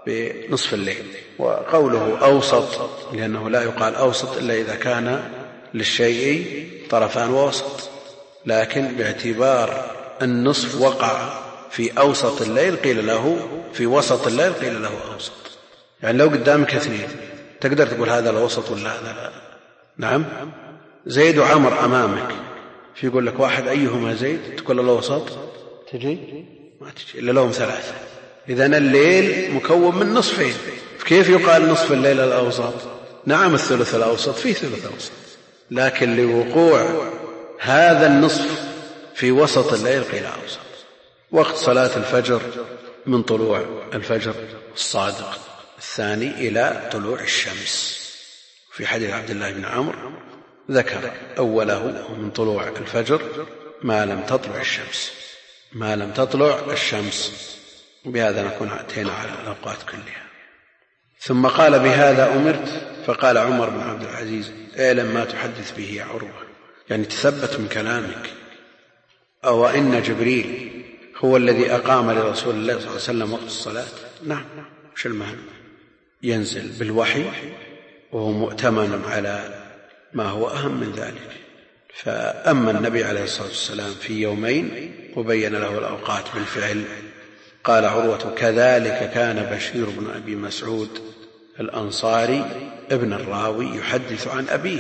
بنصف الليل. وقوله أوسط لأنه لا يقال أوسط إلا إذا كان للشيء طرفان ووسط، لكن باعتبار النصف وقع في أوسط الليل قيل له، في وسط الليل قيل له أوسط. يعني لو قدامك اثنين تقدر تقول هذا الوسط ولا هذا لا؟ نعم. زيد وعمر أمامك، في يقول لك واحد أيهما زيد تقول له الوسط، تجي ما تجي إلا لهم ثلاثة. إذن الليل مكون من نصفين، كيف يقال نصف الليل الأوسط؟ نعم الثلث الأوسط فيه ثلث أوسط، لكن لوقوع هذا النصف في وسط الليل قيل أوسط. وقت صلاة الفجر من طلوع الفجر الصادق الثاني إلى طلوع الشمس. في حديث عبد الله بن عمرو ذكر أوله من طلوع الفجر ما لم تطلع الشمس، ما لم تطلع الشمس. بهذا نكون أتينا على الأوقات كلها. ثم قال بهذا أمرت، فقال عمر بن عبد العزيز اعلم ما تحدث به يا عروة، يعني تثبت من كلامك. أو إن جبريل هو الذي أقام لرسول الله صلى الله عليه وسلم وقت الصلاة؟ نعم. وش المعنى؟ ينزل بالوحي وهو مؤتمن على ما هو أهم من ذلك. فأما النبي عليه الصلاة والسلام في يومين وبين له الأوقات بالفعل. قال عروة كذلك كان بشير بن أبي مسعود الأنصاري ابن الراوي يحدث عن أبيه.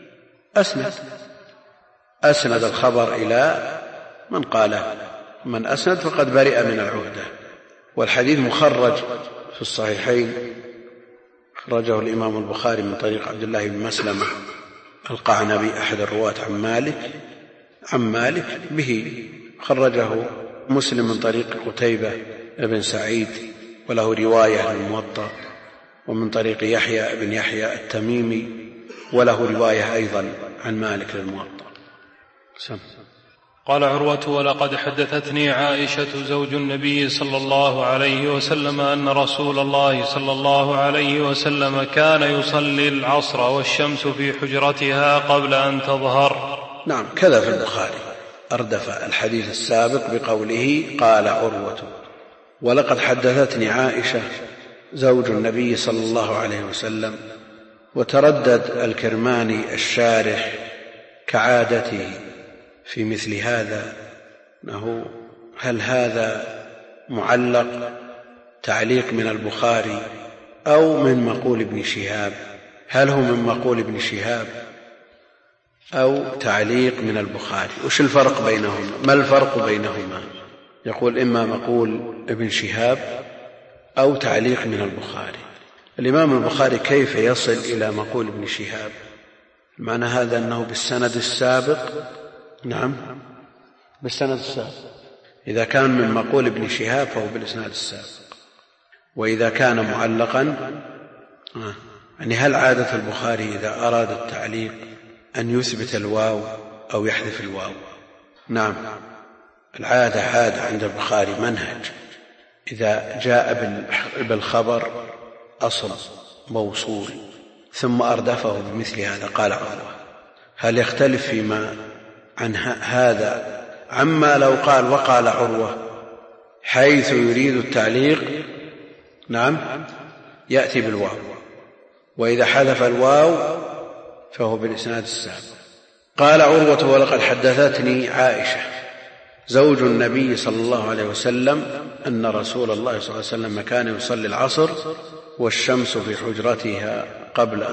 أسند الخبر إلى من قاله، من أسند فقد برئ من العهدة. والحديث مخرج في الصحيحين، خرجه الإمام البخاري من طريق عبد الله بن مسلمة القعنبي أحد الرواة عن مالك به. خرجه مسلم من طريق قتيبة بن سعيد وله رواية الموطأ، ومن طريق يحيى بن يحيى التميمي وله رواية أيضا عن مالك للموطأ. قال عروة ولقد حدثتني عائشة زوج النبي صلى الله عليه وسلم أن رسول الله صلى الله عليه وسلم كان يصلي العصر والشمس في حجرتها قبل أن تظهر. نعم كذا في البخاري أردف الحديث السابق بقوله قال عروة ولقد حدثتني عائشة زوج النبي صلى الله عليه وسلم. وتردد الكرماني الشارح كعادته في مثل هذا أنه هل هذا معلق تعليق من البخاري أو من مقول ابن شهاب؟ هل هو من مقول ابن شهاب أو تعليق من البخاري؟ وش الفرق بينهما؟ ما الفرق بينهما؟ يقول إما مقول ابن شهاب أو تعليق من البخاري. الإمام البخاري كيف يصل إلى مقول ابن شهاب؟ معنى هذا أنه بالسند السابق. نعم بالسند السابق. إذا كان من مقول ابن شهاب فهو بالإسناد السابق. وإذا كان معلقا يعني هل عادة البخاري إذا أراد التعليق أن يثبت الواو أو يحذف الواو؟ نعم العادة عند البخاري منهج، إذا جاء بالخبر أصل موصول ثم أردفه بمثل هذا قال عروة. هل يختلف فيما عن هذا عما لو قال وقال عروة حيث يريد التعليق؟ نعم يأتي بالواو، وإذا حذف الواو فهو بالإسناد السابق. قال عروة ولقد حدثتني عائشة زوج النبي صلى الله عليه وسلم أن رسول الله صلى الله عليه وسلم كان يصلي العصر والشمس في حجرتها قبل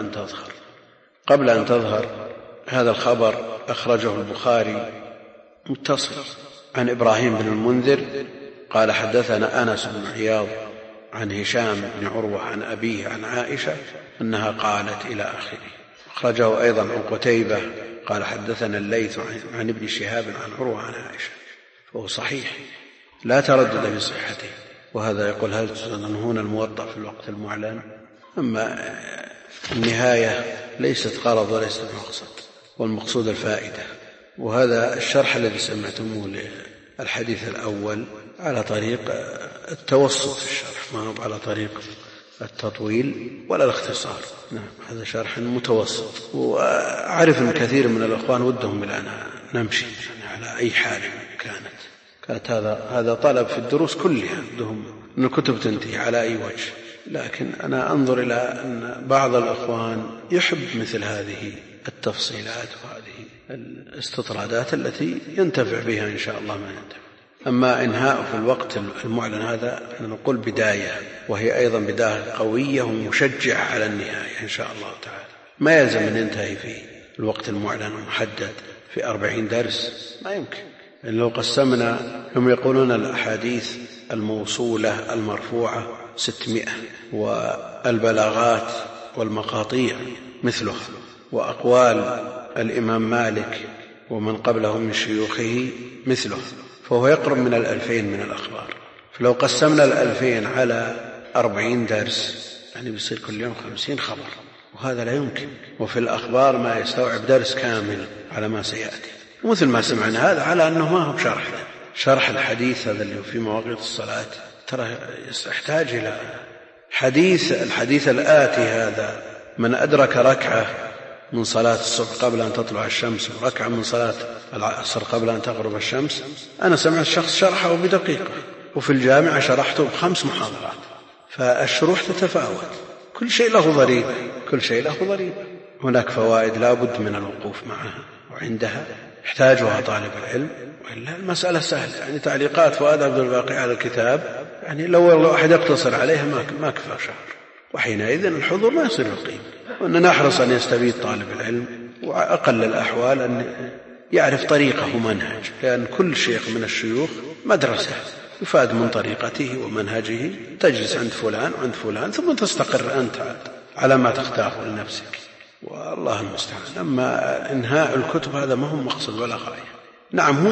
أن تظهر. هذا الخبر أخرجه البخاري متصل عن إبراهيم بن المنذر قال حدثنا أنس بن عياض عن هشام بن عروة عن أبيه عن عائشة أنها قالت إلى آخره. أخرجه أيضا عن قتيبة قال حدثنا الليث عن ابن شهاب عن عروة عن عائشة، فهو صحيح لا تردد في صحته. وهذا يقول هل تظنون الموضع في الوقت المعلن؟ أما النهاية ليست غرض وليست مقصد، والمقصود الفائدة. وهذا الشرح الذي سمعتموه للحديث الأول على طريق التوسط في الشرح، ما هو على طريق التطويل ولا الاختصار. نعم هذا شرح متوسط. وأعرف أن كثير من الأخوان ودهم الآن نمشي يعني على أي حال كانت هذا طلب في الدروس كلها، ودهم أن الكتب تنتهي على أي وجه. لكن أنا أنظر إلى أن بعض الإخوان يحب مثل هذه التفصيلات وهذه الاستطرادات التي ينتفع بها إن شاء الله ما ينتفع. أما إنهاء في الوقت المعلن هذا نقول بداية، وهي أيضا بداية قوية ومشجعة على النهاية إن شاء الله تعالى. ما يلزم أن ينتهي في الوقت المعلن ومحدد في 40 درس، ما يمكن. لو قسمنا، هم يقولون الأحاديث الموصولة المرفوعة 600، والبلاغات والمقاطيع مثلها، وأقوال الإمام مالك ومن قبله من شيوخه مثله، فهو يقرب من 2000 من الأخبار. فلو قسمنا 2000 على 40 درس يعني بيصير كل يوم 50 خبر، وهذا لا يمكن. وفي الأخبار ما يستوعب درس كامل على ما سيأتي. ومثل ما سمعنا هذا على أنه ما هو شرح الحديث هذا اللي في مواقيت الصلاة، ترى يحتاج إلى الحديث الآتي هذا: من أدرك ركعة من صلاة الصبح قبل أن تطلع الشمس وركعة من صلاة العصر قبل أن تغرب الشمس. أنا سمعت شخص شرحه بدقيقة، وفي الجامعة شرحته ب5 محاضرات. فالشروح تتفاوت، كل شيء له ضريبة. هناك فوائد لا بد من الوقوف معها وعندها يحتاجها طالب العلم، وإلا المسألة سهلة. يعني تعليقات فؤاد عبد الباقي على الكتاب، يعني لو أحد يقتصر عليها ما كفى شهر، وحينئذ الحضور ما يصير القيمة. وأن نحرص أن يستفيد طالب العلم، وأقل الأحوال أن يعرف طريقه ومنهج، لأن كل شيخ من الشيوخ مدرسة يفاد من طريقته ومنهجه. تجلس عند فلان وعند فلان ثم تستقر أنت على ما تختاره لنفسك، والله المستعان. أما إنهاء الكتب هذا ما هو مقصد ولا غاية. نعم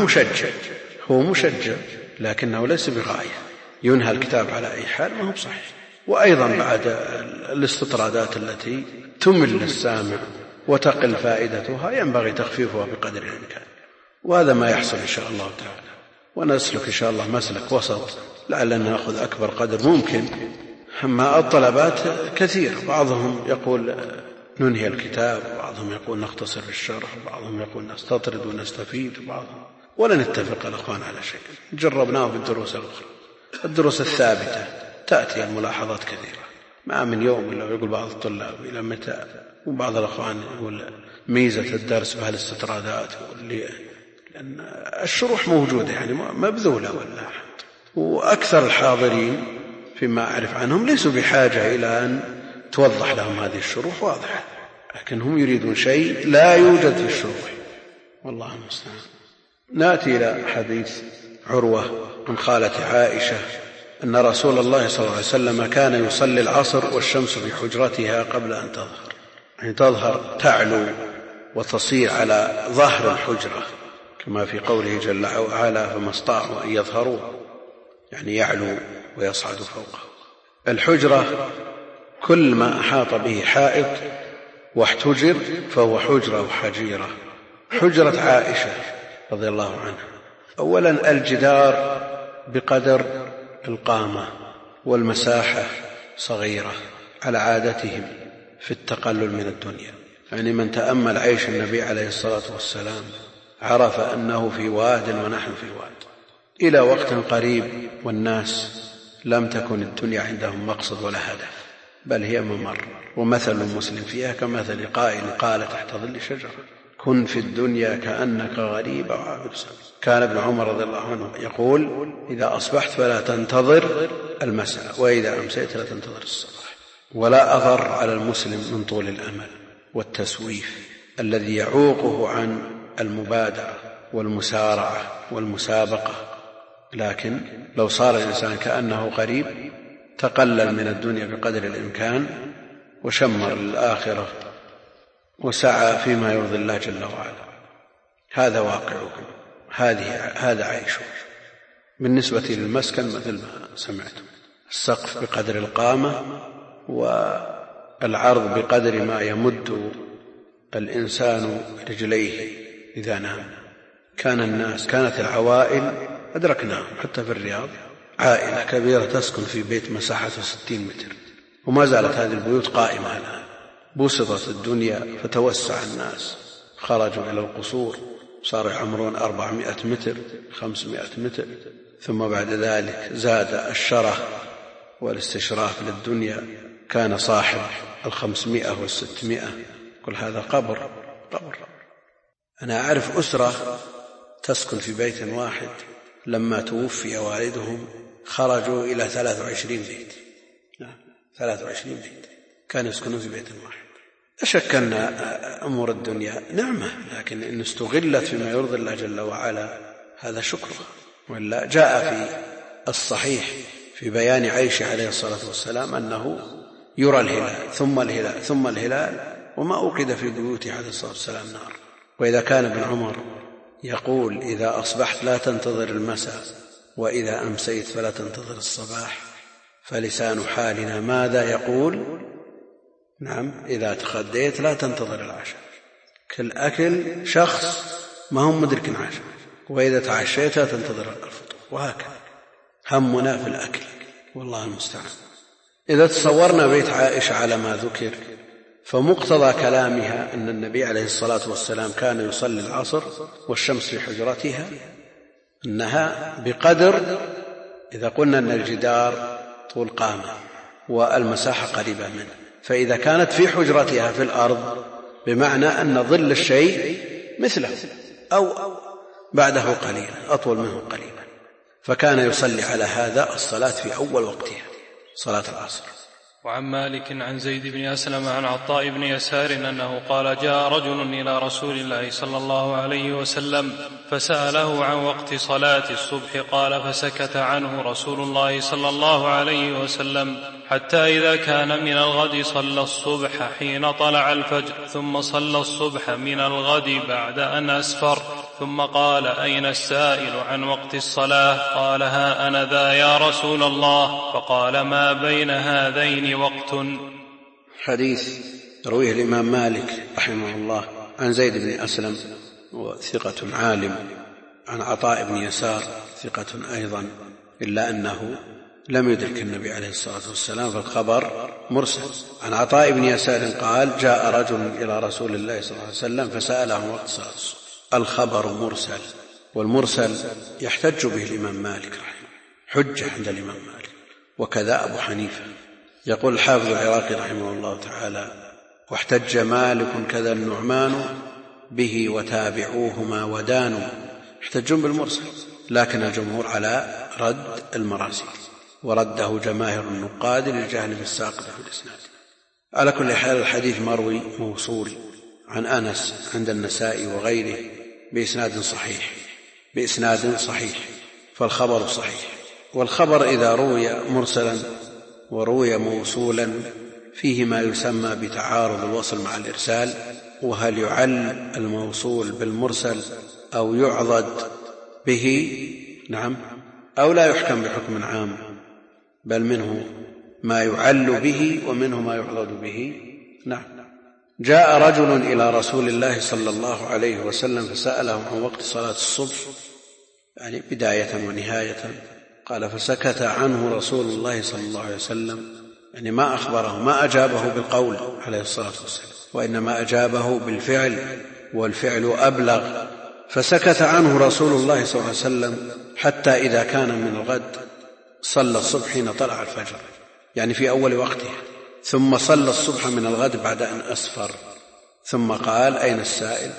هو مشجع لكنه ليس بغاية. ينهى الكتاب على أي حال ما هو صحيح. وأيضا بعد الاستطرادات التي تمل السامع وتقل فائدتها ينبغي تخفيفها بقدر الإمكان، وهذا ما يحصل إن شاء الله تعالى. ونسلك إن شاء الله مسلك وسط لعلنا نأخذ أكبر قدر ممكن. أما الطلبات كثير، بعضهم يقول ننهي الكتاب، وبعضهم يقول نختصر في الشرح، وبعضهم يقول نستطرد ونستفيد، وبعضهم ولا نتفق الأخوان على شيء. جربناه في الدروس الأخرى. الدروس الثابتة تأتي الملاحظات كثيرة، ما من يوم إلا يقول بعض الطلاب إلى متى. وبعض الأخوان يقول ميزة الدرس بهالاستطرادات، لأن الشروح موجودة يعني مبذولة ولا حد. وأكثر الحاضرين فيما أعرف عنهم ليسوا بحاجة إلى أن توضح لهم هذه الشروح واضحة، لكن هم يريدون شيء لا يوجد في الشروح، والله المستعان. نأتي إلى حديث عروة عن خالة عائشة أن رسول الله صلى الله عليه وسلم كان يصلي العصر والشمس في حجرتها قبل أن تظهر، يعني تظهر تعلو وتصير على ظهر الحجرة، كما في قوله جل وعلا فما استطاعوا أن يظهروه، يعني يعلو ويصعد فوقه. الحجرة كل ما أحاط به حائط واحتجر فهو حجرة وحجيرة. حجرة عائشة رضي الله عنها أولا الجدار بقدر القامة والمساحة صغيرة على عادتهم في التقلل من الدنيا. يعني من تأمل عيش النبي عليه الصلاة والسلام عرف أنه في واد ونحن في واد إلى وقت قريب، والناس لم تكن الدنيا عندهم مقصد ولا هدف، بل هي ممر. ومثل المسلم فيها كمثل قائل قال تحت ظل شجرة كن في الدنيا كأنك غريب وعابر سبيل. كان ابن عمر رضي الله عنه يقول إذا أصبحت فلا تنتظر المساء، وإذا أمسيت لا تنتظر الصباح. ولا أضر على المسلم من طول الأمل والتسويف الذي يعوقه عن المبادرة والمسارعة والمسابقة. لكن لو صار الإنسان كأنه قريب تقلل من الدنيا بقدر الإمكان وشمر الآخرة وسعى فيما يرضي الله جل وعلا. هذا واقعكم، هذا عيشه. بالنسبة للمسكن مثل ما سمعتم، السقف بقدر القامة والعرض بقدر ما يمد الإنسان رجليه إذا نام. كانت العوائل أدركناهم حتى في الرياض، عائلة كبيرة تسكن في بيت مساحته 60 متر، وما زالت هذه البيوت قائمة الآن. بسطت الدنيا فتوسع الناس، خرجوا إلى القصور، صاروا يعمرون 400 متر 500 متر، ثم بعد ذلك زاد الشره والاستشراف للدنيا، كان صاحب 500 و600، كل هذا قبر. أنا أعرف أسرة تسكن في بيت واحد، لما توفي والدهم خرجوا إلى 23 بيت. 23 بيت كانوا يسكنون في بيت واحد. لا شك أن أمور الدنيا نعمة، لكن إن استغلت فيما يرضي الله جل وعلا هذا شكر. ولا جاء في الصحيح في بيان عيشه عليه الصلاة والسلام أنه يرى الهلال ثم الهلال ثم الهلال، وما أوقد في بيوته عليه الصلاة والسلام نار. وإذا كان ابن عمر يقول: إذا أصبحت لا تنتظر المساء، وإذا أمسيت فلا تنتظر الصباح، فلسان حالنا ماذا يقول؟ نعم، إذا تغديت لا تنتظر العشاء. كل أكل شخص ما هم مدرك عشاء، وإذا تعشيت لا تنتظر الفطور، وهكذا همنا في الأكل، والله المستعان. إذا تصورنا بيت عائشة على ما ذكر، فمقتضى كلامها أن النبي عليه الصلاة والسلام كان يصلي العصر والشمس في حجرتها، أنها بقدر، إذا قلنا أن الجدار طول قامة والمساحة قريبة منه، فإذا كانت في حجرتها في الأرض بمعنى أن ظل الشيء مثله أو بعده قليلا، أطول منه قليلا، فكان يصلي على هذا الصلاة في أول وقتها، صلاة العصر. وعن مالك عن زيد بن أسلم عن عطاء بن يسار أنه قال: جاء رجل إلى رسول الله صلى الله عليه وسلم فسأله عن وقت صلاة الصبح، قال: فسكت عنه رسول الله صلى الله عليه وسلم حتى إذا كان من الغد صلى الصبح حين طلع الفجر، ثم صلى الصبح من الغد بعد أن أسفر، ثم قال: أين السائل عن وقت الصلاة؟ قال: ها أنا ذا يا رسول الله. فقال: ما بين هذين وقت. حديث رويه الإمام مالك رحمه الله عن زيد بن أسلم وثقة عالم، عن عطاء بن يسار ثقة أيضا، إلا أنه لم يدرك النبي عليه الصلاة والسلام، فالخبر مرسل. عن عطاء بن يسار قال: جاء رجل إلى رسول الله صلى الله عليه وسلم فسأله عن وقت صلاة الصبح. الخبر مرسل، والمرسل يحتج به الإمام مالك رحمه، حجة عند الإمام مالك، وكذا أبو حنيفة. يقول الحافظ العراقي رحمه الله تعالى: واحتج مالك كذا النعمان به وتابعوهما ودانوا. يحتجون بالمرسل، لكن الجمهور على رد المراسيل، ورده جماهير النقاد للجهل بالساقط في الإسناد. على كل حال الحديث مروي موصول عن أنس عند النسائي وغيره بإسناد صحيح، فالخبر صحيح. والخبر إذا روي مرسلا وروي موصولا فيه ما يسمى بتعارض الوصل مع الإرسال، وهل يعل الموصول بالمرسل أو يعضد به؟ نعم، أو لا يحكم بحكم عام، بل منه ما يعل به ومنه ما يعضد به. نعم. جاء رجل إلى رسول الله صلى الله عليه وسلم فسأله عن وقت صلاة الصبح، يعني بداية ونهاية. قال: فسكت عنه رسول الله صلى الله عليه وسلم، يعني ما أخبره، ما أجابه بالقول عليه الصلاة والسلام، وإنما أجابه بالفعل، والفعل أبلغ. فسكت عنه رسول الله صلى الله عليه وسلم حتى إذا كان من الغد صلى الصبح حين طلع الفجر، يعني في أول وقته، ثم صلى الصبح من الغد بعد أن أسفر، ثم قال: أين السائل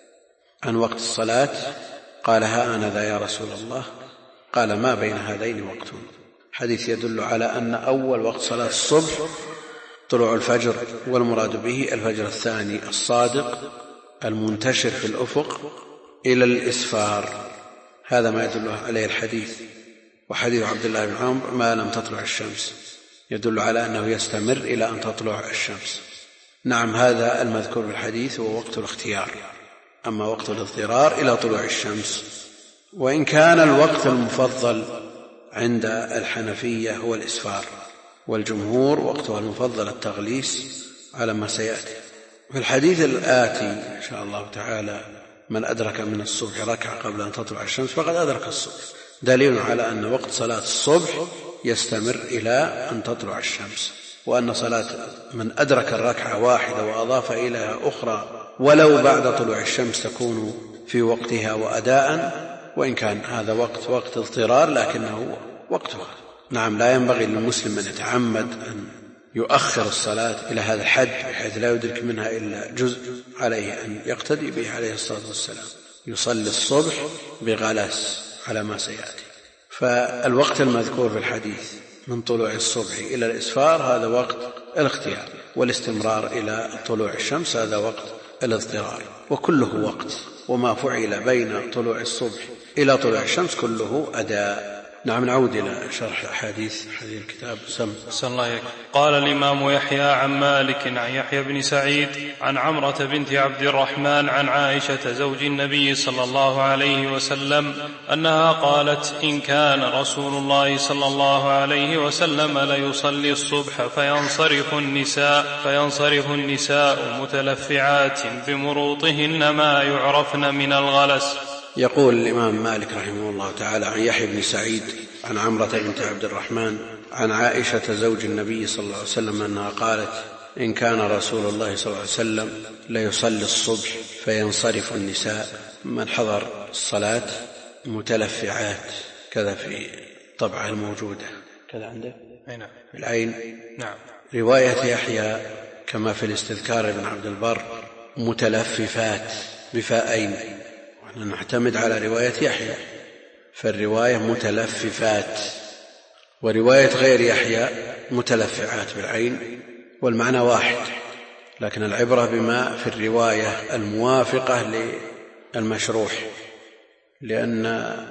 عن وقت الصلاة؟ قال: ها أنا ذا يا رسول الله. قال: ما بين هذين وقت. حديث يدل على أن أول وقت صلاة الصبح طلوع الفجر، والمراد به الفجر الثاني الصادق المنتشر في الأفق إلى الإسفار، هذا ما يدل عليه الحديث. وحديث عبد الله بن عمرو: ما لم تطلع الشمس، يدل على أنه يستمر إلى أن تطلع الشمس. نعم، هذا المذكور في الحديث هو وقت الاختيار، أما وقت الاضطرار إلى طلوع الشمس. وإن كان الوقت المفضل عند الحنفية هو الإسفار، والجمهور وقتها المفضل التغليس على ما سيأتي. في الحديث الآتي إن شاء الله تعالى: من أدرك من الصبح ركعة قبل أن تطلع الشمس فقد أدرك الصبح، دليل على أن وقت صلاة الصبح يستمر إلى أن تطلع الشمس، وأن صلاة من أدرك الركعة واحدة وأضاف إليها أخرى ولو بعد طلوع الشمس تكون في وقتها وأداء، وإن كان هذا وقت اضطرار لكنه وقتها. نعم، لا ينبغي للمسلم أن يتعمد أن يؤخر الصلاة إلى هذا الحد بحيث لا يدرك منها إلا جزء. عليه أن يقتدي به عليه الصلاة والسلام، يصلي الصبح بغلس على ما سيأتي. فالوقت المذكور في الحديث من طلوع الصبح إلى الإسفار هذا وقت الاختيار، والاستمرار إلى طلوع الشمس هذا وقت الاضطرار، وكله وقت، وما فعل بين طلوع الصبح إلى طلوع الشمس كله أداء. نعم، نعود إلى شرح حديث الكتاب. صلى الله عليه. قال الإمام يحيى عن مالك عن يحيى بن سعيد عن عمرة بنت عبد الرحمن عن عائشة زوج النبي صلى الله عليه وسلم أنها قالت: إن كان رسول الله صلى الله عليه وسلم ليصلي الصبح فينصرف النساء متلفعات بمروطهن ما يعرفن من الغلس. يقول الإمام مالك رحمه الله تعالى عن يحيى بن سعيد عن عمرة بنت عبد الرحمن عن عائشة زوج النبي صلى الله عليه وسلم أنها قالت: إن كان رسول الله صلى الله عليه وسلم ليصلي الصبح فينصرف النساء، من حضر الصلاة متلفعات، كذا في طبعة الموجودة كذا عنده في العين. نعم. رواية يحيى كما في الاستذكار ابن عبد البر متلففات بفاءين، نعتمد على رواية يحيى، فالرواية متلففات، ورواية غير يحيى متلفعات بالعين، والمعنى واحد، لكن العبرة بما في الرواية الموافقة للمشروح، لأن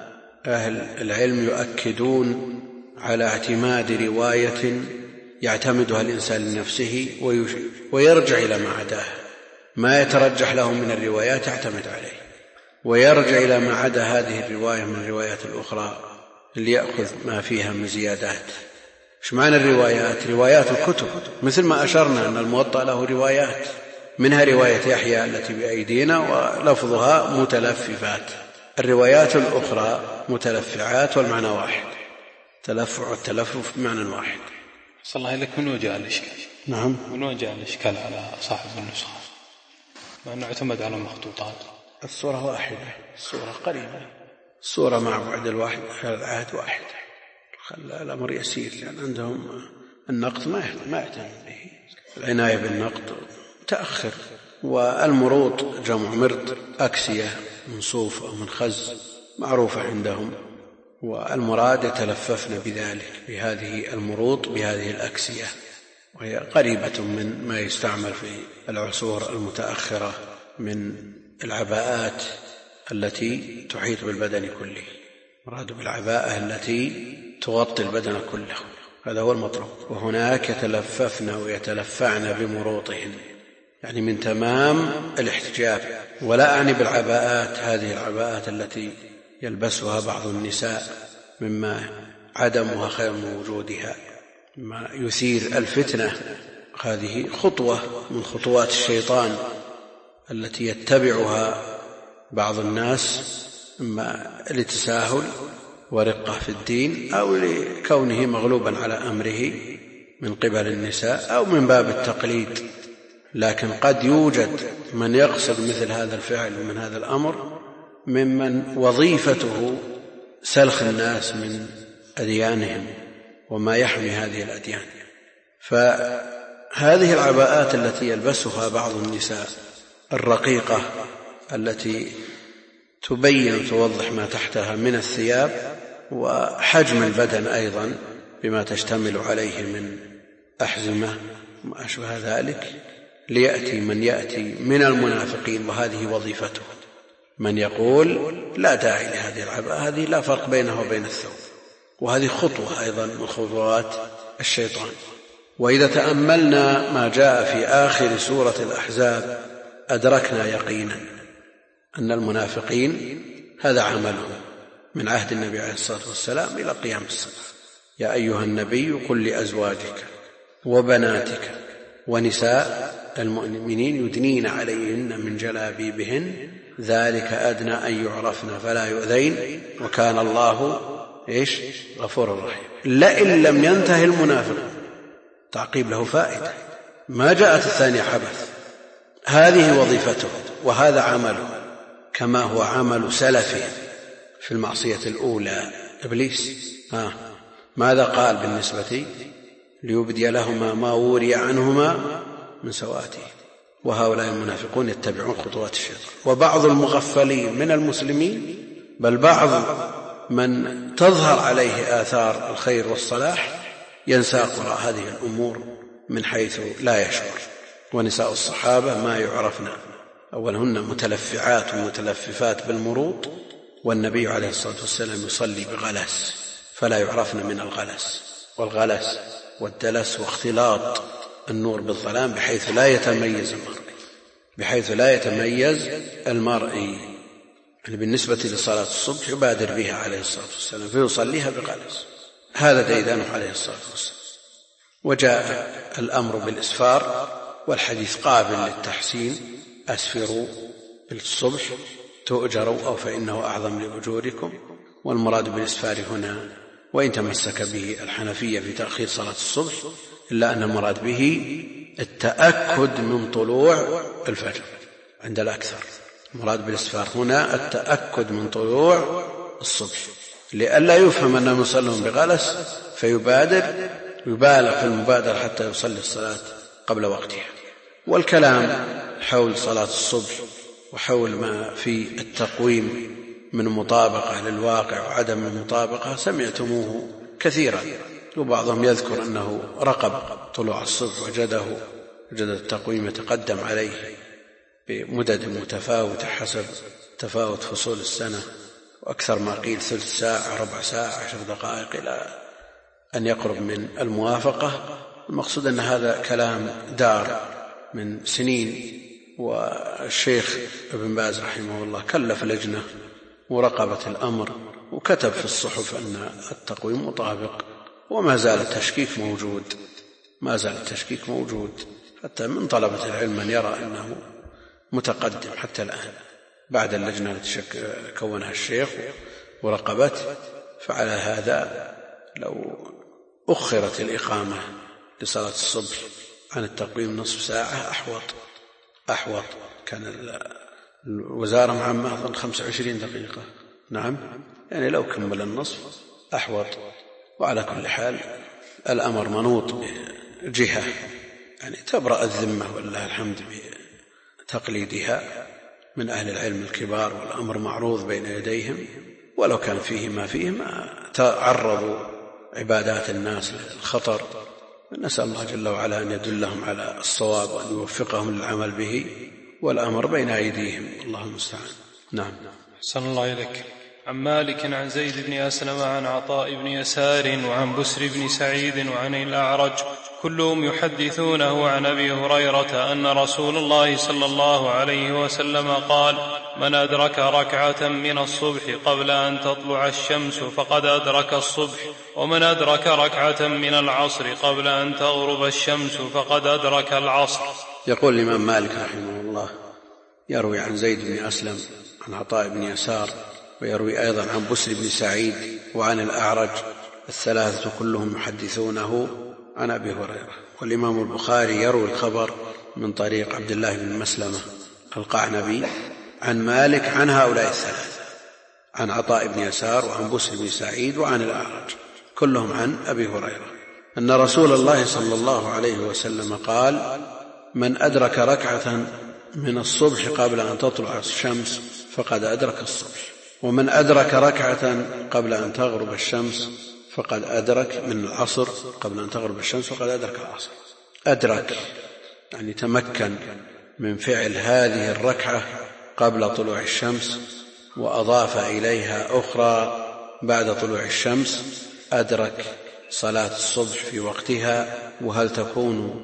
أهل العلم يؤكدون على اعتماد رواية يعتمدها الإنسان لنفسه ويرجع إلى ما عداه، ما يترجح له من الروايات يعتمد عليه، ويرجع إلى ما عدا هذه الرواية من الروايات الأخرى ليأخذ ما فيها من زيادات. إيش معنى الروايات؟ روايات الكتب، مثل ما أشرنا أن الموطأ له روايات، منها رواية يحيى التي بأيدينا ولفظها متلففات، الروايات الأخرى متلفعات والمعنى واحد، تلفع والتلفف بمعنى واحد. صلى الله عليك. من وجه الإشكال؟ نعم، من وجه الإشكال على صاحب النسخة لأنه اعتمد على المخطوطات؟ الصورة واحدة، الصورة قريبة، الصورة مع بعد الواحد العهد واحد، خلى الأمر يسير، لأن عندهم النقد ما يعتني به، العناية بالنقد تأخر. والمروط جمع مرط، أكسية من صوف أو من خز معروفة عندهم، والمراد يتلففن بذلك، بهذه المروط، بهذه الأكسية، وهي قريبة من ما يستعمل في العصور المتأخرة من العباءات التي تحيط بالبدن كله، مراد بالعباءة التي تغطي البدن كله، هذا هو المطلوب. وهناك يتلففن ويتلفعن بمروطهن، يعني من تمام الاحتجاب. ولا أعني بالعباءات هذه العباءات التي يلبسها بعض النساء مما عدمها خير من وجودها، ما يثير الفتنة. هذه خطوة من خطوات الشيطان التي يتبعها بعض الناس، إما لتساهل ورقة في الدين، أو لكونه مغلوبا على أمره من قبل النساء، أو من باب التقليد. لكن قد يوجد من يقصد مثل هذا الفعل ومن هذا الأمر ممن وظيفته سلخ الناس من أديانهم وما يحمي هذه الأديان. فهذه العباءات التي يلبسها بعض النساء الرقيقة التي تبين وتوضح ما تحتها من الثياب وحجم البدن أيضا بما تشتمل عليه من أحزمة وما أشبه ذلك، ليأتي من يأتي من المنافقين وهذه وظيفته، من يقول لا داعي لهذه العباءة، هذه لا فرق بينها وبين الثوب، وهذه خطوة أيضا من خطوات الشيطان. وإذا تأملنا ما جاء في آخر سورة الأحزاب أدركنا يقينا أن المنافقين هذا عملهم من عهد النبي عليه الصلاة والسلام إلى قيام الساعة. يا أيها النبي قل لأزواجك وبناتك ونساء المؤمنين يدنين عليهن من جلابيبهن ذلك أدنى أن يعرفن فلا يؤذين وكان الله غفور رحيم. لئن لم ينتهي المنافق، تعقيب له فائدة، ما جاءت الثانية حبث، هذه وظيفته وهذا عمله، كما هو عمل سلفه في المعصية الأولى إبليس. ماذا قال بالنسبة ليبدي لهما ما وري عنهما من سوآته؟ وهؤلاء المنافقون يتبعون خطوات الشيطان. وبعض المغفلين من المسلمين، بل بعض من تظهر عليه آثار الخير والصلاح، ينساق وراء هذه الأمور من حيث لا يشعر. ونساء الصحابة ما يعرفن، أولهن متلفعات ومتلففات بالمروط، والنبي عليه الصلاة والسلام يصلي بغلس فلا يعرفن من الغلس، والغلس والدلس واختلاط النور بالظلام بحيث لا يتميز المرء. بالنسبة لصلاة الصبح يبادر بها عليه الصلاة والسلام فيصليها بغلس، هذا ديدانه عليه الصلاة والسلام. وجاء الأمر بالإسفار، والحديث قابل للتحسين: أسفروا بالصبح تؤجروا أو فإنه أعظم لأجوركم. والمراد بالإسفار هنا، وإن تمسك به الحنفية في تأخير صلاة الصبح، إلا أن المراد به التأكد من طلوع الفجر عند الأكثر. المراد بالإسفار هنا التأكد من طلوع الصبح، لئلا يفهم أنهم يصلون بغلس يبالغ في المبادرة حتى يصلي الصلاة قبل وقتها. والكلام حول صلاة الصبح وحول ما في التقويم من مطابقة للواقع وعدم المطابقة سمعتموه كثيرا، وبعضهم يذكر أنه رقب طلوع الصبح وجد التقويم يتقدم عليه بمدد متفاوتة حسب تفاوت فصول السنة، وأكثر ما قيل ثلث ساعة، ربع ساعة، 10 دقائق، إلى أن يقرب من الموافقة. المقصود أن هذا كلام دار من سنين، والشيخ ابن باز رحمه الله كلف لجنة مراقبة الأمر، وكتب في الصحف أن التقويم مطابق، وما زال التشكيك موجود حتى من طلبة العلم من يرى أنه متقدم حتى الآن بعد اللجنة التي كونها الشيخ ورقبته. فعلى هذا لو أخرت الإقامة لصلاة الصبح عن التقويم نصف ساعة أحوط. كان الوزارة معمة أظن 25 دقيقة، نعم، يعني لو كمل النصف أحوط. وعلى كل حال الأمر منوط بجهة يعني تبرأ الذمة والله الحمد بتقليدها من أهل العلم الكبار، والأمر معروض بين يديهم، ولو كان فيه ما فيه ما تعرضوا عبادات الناس للخطر. نسأل الله جل وعلا أن يدلهم على الصواب وأن يوفقهم للعمل به، والأمر بين أيديهم، الله المستعان. نعم. أحسن الله إليك. عن مالك عن زيد بن أسلم عن عطاء بن يسار وعن بسر بن سعيد وعن الأعرج كلهم يحدثونه عن أبي هريرة أن رسول الله صلى الله عليه وسلم قال: من أدرك ركعة من الصبح قبل أن تطلع الشمس فقد أدرك الصبح، ومن أدرك ركعة من العصر قبل أن تغرب الشمس فقد أدرك العصر. يقول الإمام مالك رحمه الله يروي عن زيد بن أسلم عن عطاء بن يسار، ويروي أيضا عن بسر بن سعيد وعن الأعرج، الثلاثة كلهم يحدثونه عن أبي هريرة. والإمام البخاري يروي الخبر من طريق عبد الله بن مسلمة القعنبي عن مالك عن هؤلاء الثلاثة، عن عطاء بن يسار وعن بسر بن سعيد وعن الأعرج، كلهم عن أبي هريرة أن رسول الله صلى الله عليه وسلم قال: من أدرك ركعة من الصبح قبل أن تطلع الشمس فقد أدرك الصبح، ومن أدرك ركعة قبل أن تغرب الشمس فقد أدرك من العصر قبل أن تغرب الشمس فقد أدرك العصر. أدرك يعني تمكن من فعل هذه الركعة قبل طلوع الشمس، وأضاف إليها أخرى بعد طلوع الشمس، أدرك صلاة الصبح في وقتها. وهل تكون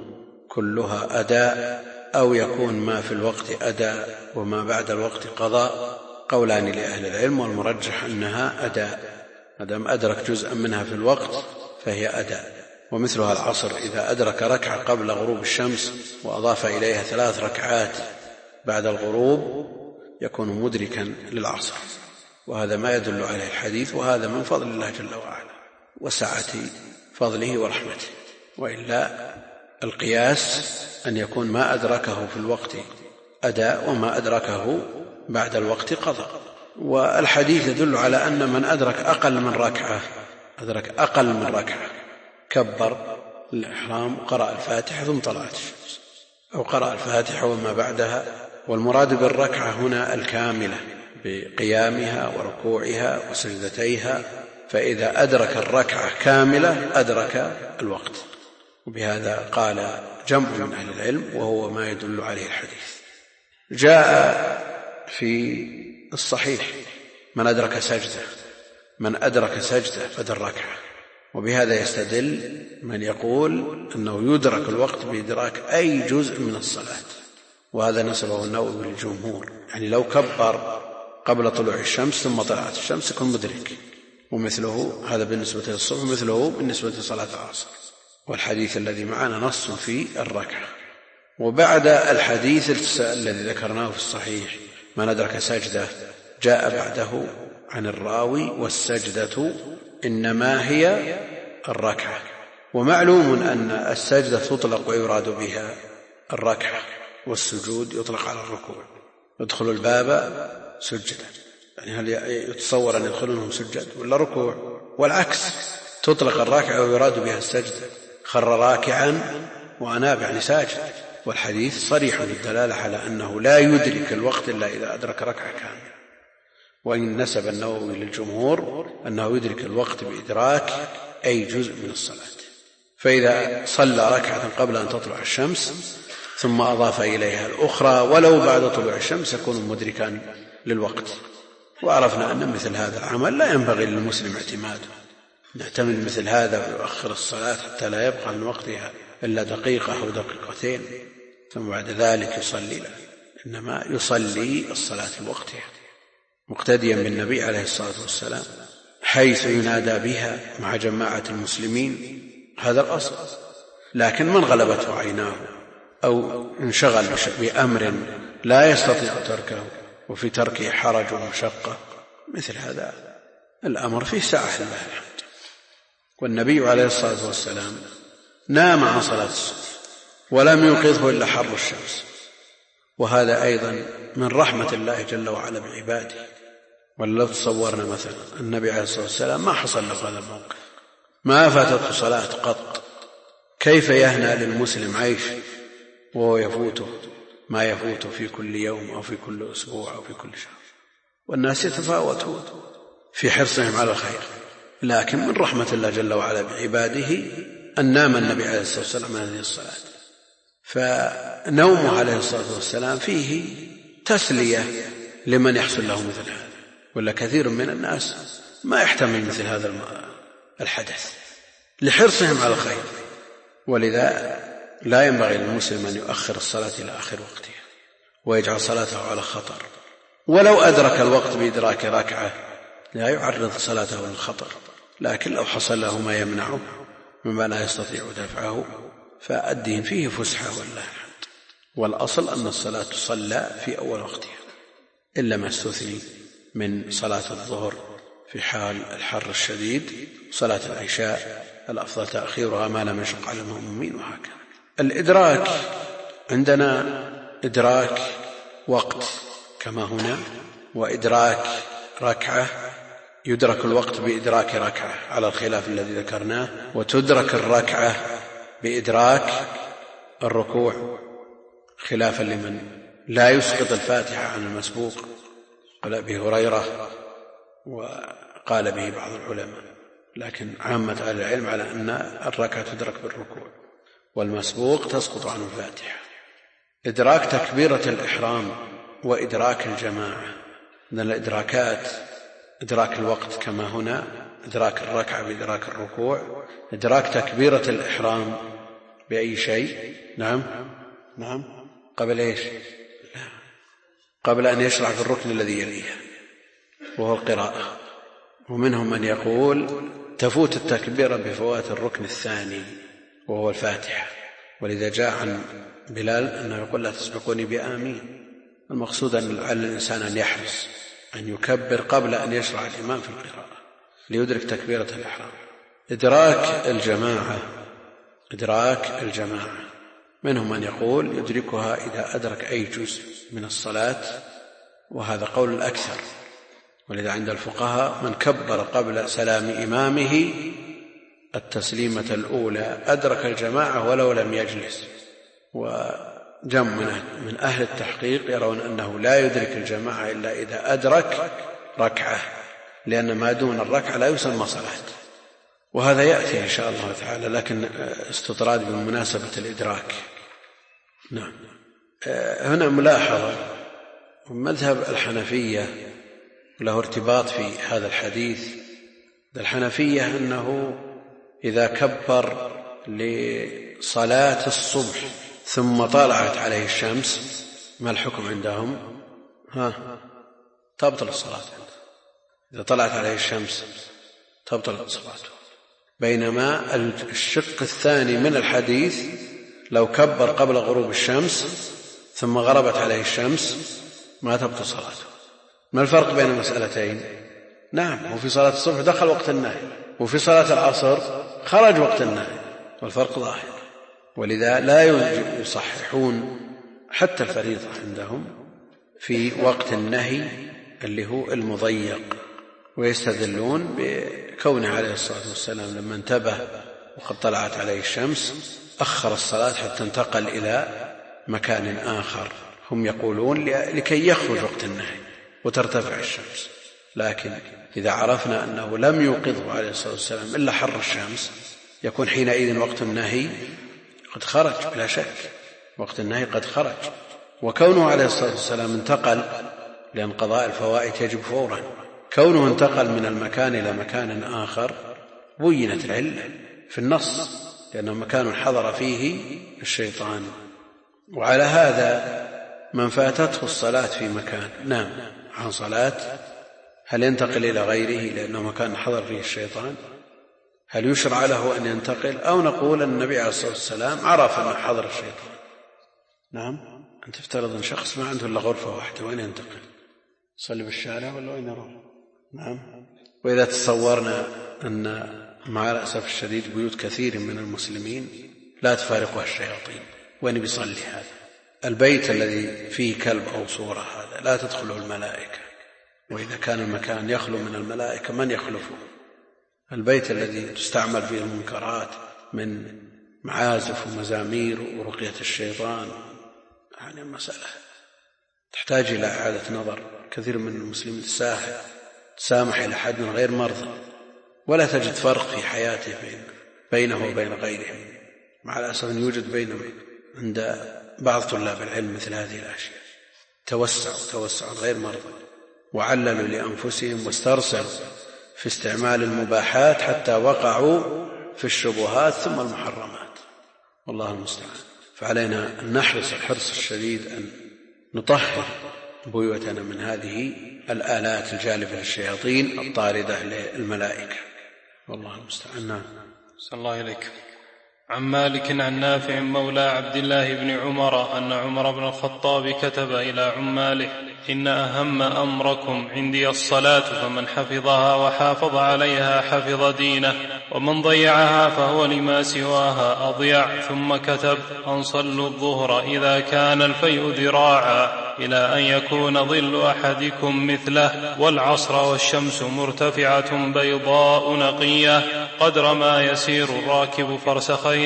كلها أداء أو يكون ما في الوقت أداء وما بعد الوقت قضاء؟ قولان لأهل العلم، والمرجح أنها أداء، ما دام أدرك جزءا منها في الوقت فهي أداء. ومثلها العصر، إذا أدرك ركعة قبل غروب الشمس وأضاف إليها 3 ركعات بعد الغروب يكون مدركا للعصر، وهذا ما يدل عليه الحديث، وهذا من فضل الله جل وعلا وسعة فضله ورحمته. وإلا القياس أن يكون ما أدركه في الوقت أداء وما أدركه بعد الوقت قضاء. والحديث يدل على أن من أدرك أقل من ركعة أدرك أقل من ركعة، كبر الإحرام وقرأ الفاتحة ثم طلعت الشمس، أو قرأ الفاتحة وما بعدها. والمراد بالركعة هنا الكاملة بقيامها وركوعها وسجدتيها، فإذا أدرك الركعة كاملة أدرك الوقت. وبهذا قال جمع من أهل العلم، وهو ما يدل عليه الحديث. جاء في الصحيح من أدرك سجدة بدل ركعة، وبهذا يستدل من يقول أنه يدرك الوقت بإدراك أي جزء من الصلاة، وهذا نسبه النووي للجمهور. يعني لو كبر قبل طلوع الشمس ثم طلعت الشمس يكون مدرك، ومثله هذا بالنسبة للصبح، مثله بالنسبة لصلاة العصر. والحديث الذي معنا نص في الركعة. وبعد الحديث الذي ذكرناه في الصحيح من أدرك سجدة جاء بعده عن الراوي والسجدة إنما هي الركعة. ومعلوم أن السجدة تطلق ويراد بها الركعة، والسجود يطلق على الركوع. يدخل الباب سجدا، يعني هل يتصور أن يدخلونهم سجد ولا ركوع؟ والعكس، تطلق الركعة ويراد بها السجدة. خر راكعا وأناب يعني ساجد. والحديث صريح للدلالة على أنه لا يدرك الوقت إلا إذا أدرك ركعة كاملة. وإن نسب النووي للجمهور أنه يدرك الوقت بإدراك أي جزء من الصلاة. فإذا صلى ركعة قبل أن تطلع الشمس ثم أضاف إليها الأخرى ولو بعد طلوع الشمس يكون مدركا للوقت. وعرفنا أن مثل هذا العمل لا ينبغي للمسلم اعتماده، نعتمد مثل هذا ويؤخر الصلاة حتى لا يبقى من وقتها إلا دقيقة أو دقيقتين ثم بعد ذلك يصلي، لا، إنما يصلي الصلاة لوقتها مقتديا بالنبي عليه الصلاة والسلام حيث ينادى بها مع جماعة المسلمين. هذا الأصل. لكن من غلبته عيناه أو انشغل بأمر لا يستطيع تركه وفي تركه حرج ومشقة، مثل هذا الأمر فيه سعة لله الحمد. والنبي عليه الصلاة والسلام نام عن صلاة الصبح ولم يوقظه إلا حر الشمس، وهذا أيضا من رحمة الله جل وعلا بعباده. ولو تصورنا مثلا النبي عليه الصلاة والسلام ما حصل له هذا الموقف، ما فاتته صلاة قط، كيف يهنأ للمسلم عيش وهو يفوته ما يفوته في كل يوم أو في كل أسبوع أو في كل شهر؟ والناس يتفاوتون في حرصهم على الخير، لكن من رحمة الله جل وعلا بعباده أن نام النبي عليه الصلاة والسلام عن هذه الصلاة. فنومه عليه الصلاة والسلام فيه تسلية لمن يحصل له مثل هذا، ولا كثير من الناس ما يحتمل مثل هذا الحدث لحرصهم على الخير. ولذا لا ينبغي للمسلم أن يؤخر الصلاة إلى آخر وقتها ويجعل صلاته على خطر. ولو أدرك الوقت بإدراك ركعة لا يعرض صلاته للخطر، لكن لو حصل له ما يمنعه مما لا يستطيع دفعه فالدين فيه فسحة والله الحمد. والأصل أن الصلاة تصلى في أول وقتها إلا ما استثني من صلاة الظهر في حال الحر الشديد. صلاة العشاء الأفضل تأخيرها ما لم يشق على المؤمنين، وهكذا. الإدراك عندنا إدراك وقت كما هنا، وإدراك ركعة، يدرك الوقت بإدراك ركعة على الخلاف الذي ذكرناه، وتدرك الركعة بإدراك الركوع خلافا لمن لا يسقط الفاتحة عن المسبوق، قال أبي هريرة وقال به بعض العلماء، لكن عامة أهل العلم على أن الركعة تدرك بالركوع والمسبوق تسقط عن الفاتحة. إدراك تكبيرة الإحرام وإدراك الجماعة من الإدراكات، إدراك الوقت كما هنا، إدراك الركعة بإدراك الركوع، إدراك تكبيرة الإحرام بأي شيء؟ نعم قبل إيش؟ لا، قبل أن يشرع في الركن الذي يليه وهو القراءة. ومنهم من يقول تفوت التكبيرة بفوات الركن الثاني وهو الفاتحة، ولذا جاء عن بلال أنه يقول لا تسبقوني بآمين. المقصود أن على الإنسان أن يحرص أن يكبر قبل أن يشرع الإمام في القراءة ليدرك تكبيرة الإحرام. إدراك الجماعة منهم من يقول يدركها إذا أدرك أي جزء من الصلاة، وهذا قول الأكثر، ولذا عند الفقهاء من كبر قبل سلام إمامه التسليمة الأولى أدرك الجماعة ولو لم يجلس. وجمع من أهل التحقيق يرون أنه لا يدرك الجماعة إلا إذا أدرك ركعة، لأن ما دون الركعة لا يسمى صلاة. وهذا يأتي إن شاء الله تعالى، لكن استطراد بمناسبة الإدراك. نعم. هنا ملاحظة، مذهب الحنفية له ارتباط في هذا الحديث. الحنفية أنه إذا كبر لصلاة الصبح ثم طلعت عليه الشمس، ما الحكم عندهم؟ تبطل الصلاة. إذا طلعت عليه الشمس تبطل صلاته. بينما الشق الثاني من الحديث لو كبر قبل غروب الشمس ثم غربت عليه الشمس ما تبطل صلاته. ما الفرق بين المسألتين؟ نعم، وفي صلاة الصبح دخل وقت النهي، وفي صلاة العصر خرج وقت النهي، والفرق ظاهر. ولذا لا يصححون حتى الفريضة عندهم في وقت النهي اللي هو المضيق، ويستدلون بكونه عليه الصلاة والسلام لما انتبه وقد طلعت عليه الشمس أخر الصلاة حتى انتقل إلى مكان آخر. هم يقولون لكي يخرج وقت النهي وترتفع الشمس، لكن إذا عرفنا أنه لم يوقظه عليه الصلاة والسلام إلا حر الشمس يكون حينئذ وقت النهي قد خرج بلا شك، وقت النهي قد خرج. وكونه عليه الصلاة والسلام انتقل، لأن قضاء الفوائت يجب فورا، كونه انتقل من المكان إلى مكان آخر بينت العلة في النص، لأنه مكان حضر فيه الشيطان. وعلى هذا من فاتته الصلاة في مكان نام عن صلاة، هل ينتقل إلى غيره لأنه مكان حضر فيه الشيطان؟ هل يشرع له أن ينتقل، أو نقول أن النبي عليه الصلاة والسلام عرف أن حضر الشيطان؟ نعم. أنت تفترض أن شخص ما عنده إلا غرفة واحدة، وين ينتقل؟ يصلي بالشارع ولا وين يروح؟ نعم. وإذا تصورنا أن مع الأسف الشديد بيوت كثير من المسلمين لا تفارقها الشياطين، وين بيصلي هذا؟ البيت الذي فيه كلب أو صورة هذا لا تدخله الملائكة، وإذا كان المكان يخلو من الملائكة من يخلفه؟ البيت الذي تستعمل فيه المنكرات من معازف ومزامير ورقية الشيطان، يعني المسألة تحتاج إلى إعادة نظر. كثير من المسلمين تسامح إلى حد من غير مرضى، ولا تجد فرق في حياته بينه وبين غيرهم. مع الأسف أن يوجد بينه عند بعض طلاب العلم مثل هذه الأشياء، توسعوا غير مرضى، وعللوا لأنفسهم واسترسلوا في استعمال المباحات حتى وقعوا في الشبهات ثم المحرمات، والله المستعان. فعلينا أن نحرص الحرص الشديد أن نطهر بيوتنا من هذه الآلات الجالبة للشياطين الطاردة للملائكة، والله المستعان. صلى الله عليك. عن مالك عن نافع مولى عبد الله بن عمر أن عمر بن الخطاب كتب إلى عماله: إن أهم أمركم عندي الصلاة، فمن حفظها وحافظ عليها حفظ دينه، ومن ضيعها فهو لما سواها أضيع. ثم كتب: أن صلوا الظهر إذا كان الفيء ذراعا إلى أن يكون ظل أحدكم مثله، والعصر والشمس مرتفعة بيضاء نقية قدر ما يسير الراكب فرسخين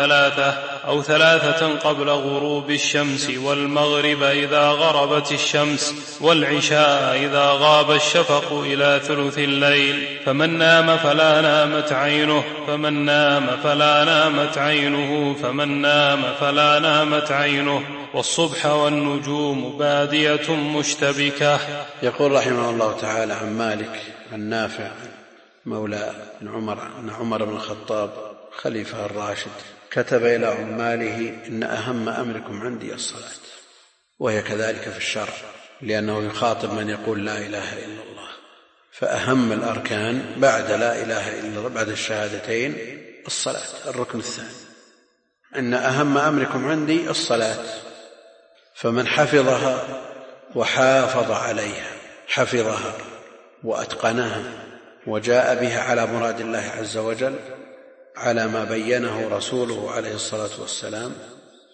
أو ثلاثة قبل غروب الشمس، والمغرب إذا غربت الشمس، والعشاء إذا غاب الشفق إلى ثلث الليل. فمن نام فلا نامت عينه، فمن نام فلا نامت عينه، فمن نام فلا نامت عينه، والصبح والنجوم بادية مشتبكة. يقول رحمه الله تعالى عن مالك عن نافع مولى بن عمر أن عمر بن الخطاب خليفة الراشد كتب إلى عماله: إن أهم أمركم عندي الصلاة. وهي كذلك في الشرع، لأنه يخاطب من يقول لا إله إلا الله، فأهم الأركان بعد لا إله إلا الله بعد الشهادتين الصلاة، الركن الثاني. إن أهم أمركم عندي الصلاة، فمن حفظها وحافظ عليها، حفظها وأتقنها وجاء بها على مراد الله عز وجل على ما بينه رسوله عليه الصلاة والسلام،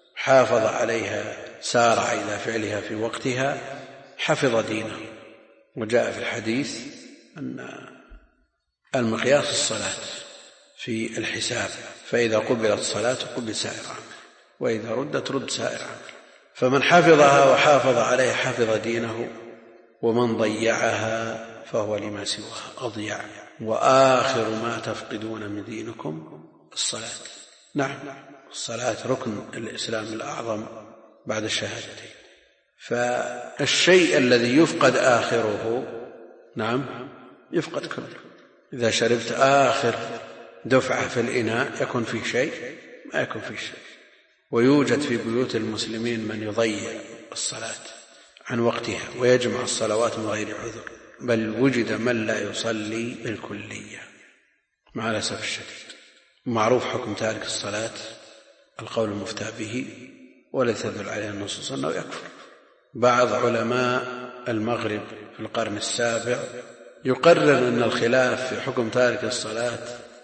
حافظ عليها، سارع إلى فعلها في وقتها، حفظ دينه وجاء في الحديث أن المقياس الصلاة في الحساب، فإذا قبلت الصلاة قبل سائر عمل، وإذا ردت رد سائر عمل. فمن حفظها وحافظ عليها حفظ دينه، ومن ضيعها فهو لما سواها أضيع. وآخر ما تفقدون من دينكم الصلاة. نعم، الصلاة ركن الإسلام الأعظم بعد الشهادتين. فالشيء الذي يفقد آخره نعم يفقد كله. إذا شربت آخر دفعة في الإناء يكون فيه شيء؟ ما يكون فيه شيء. ويوجد في بيوت المسلمين من يضيع الصلاة عن وقتها ويجمع الصلوات من غير عذر، بل وجد من لا يصلي بالكلية مع الأسف الشديد. معروف حكم تارك الصلاة القول المفتى به، ولا تدل عليه النصوص أنه يكفر. بعض علماء المغرب في القرن السابع يقرر أن الخلاف في حكم تارك الصلاة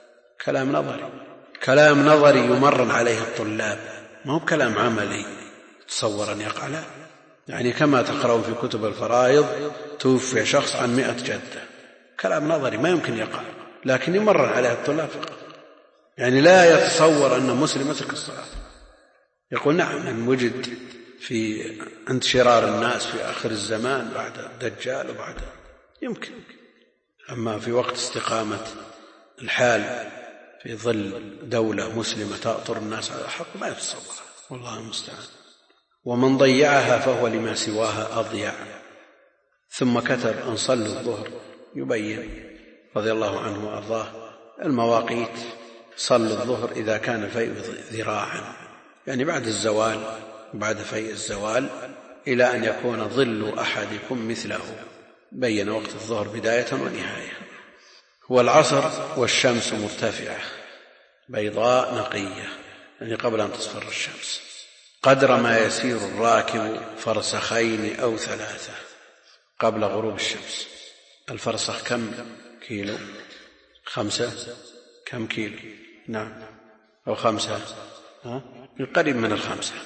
كلام نظري يمرن عليه الطلاب، ما هو كلام عملي تصور أن يقع. لا، يعني كما تقرأون في كتب الفرائض توفي شخص عن 100 جدة، كلام نظري ما يمكن يقع، لكن يمرن عليه الطلاب فقط. يعني لا يتصور أن مسلم يترك الصلاة. يقول نعم، إن وجد في عند شرار الناس في آخر الزمان بعد الدجال وبعد يمكن، أما في وقت استقامة الحال في ظل دولة مسلمة تأطر الناس على الحق ما يتصور، والله المستعان. ومن ضيعها فهو لما سواها أضيع. ثم كتب أن صلوا الظهر، يبين رضي الله عنه وأرضاه المواقيت. صلوا الظهر إذا كان فيء ذراعا، يعني بعد الزوال، بعد فيء الزوال إلى أن يكون ظل أحدكم مثله. بين وقت الظهر بداية ونهاية. والعصر والشمس مرتفعة بيضاء نقية، يعني قبل أن تصفر الشمس، قدر ما يسير الراكب فرسخين أو 3 قبل غروب الشمس. الفرسخ كم كيلو؟ 5 كم كيلو؟ نعم، أو 5 قريب من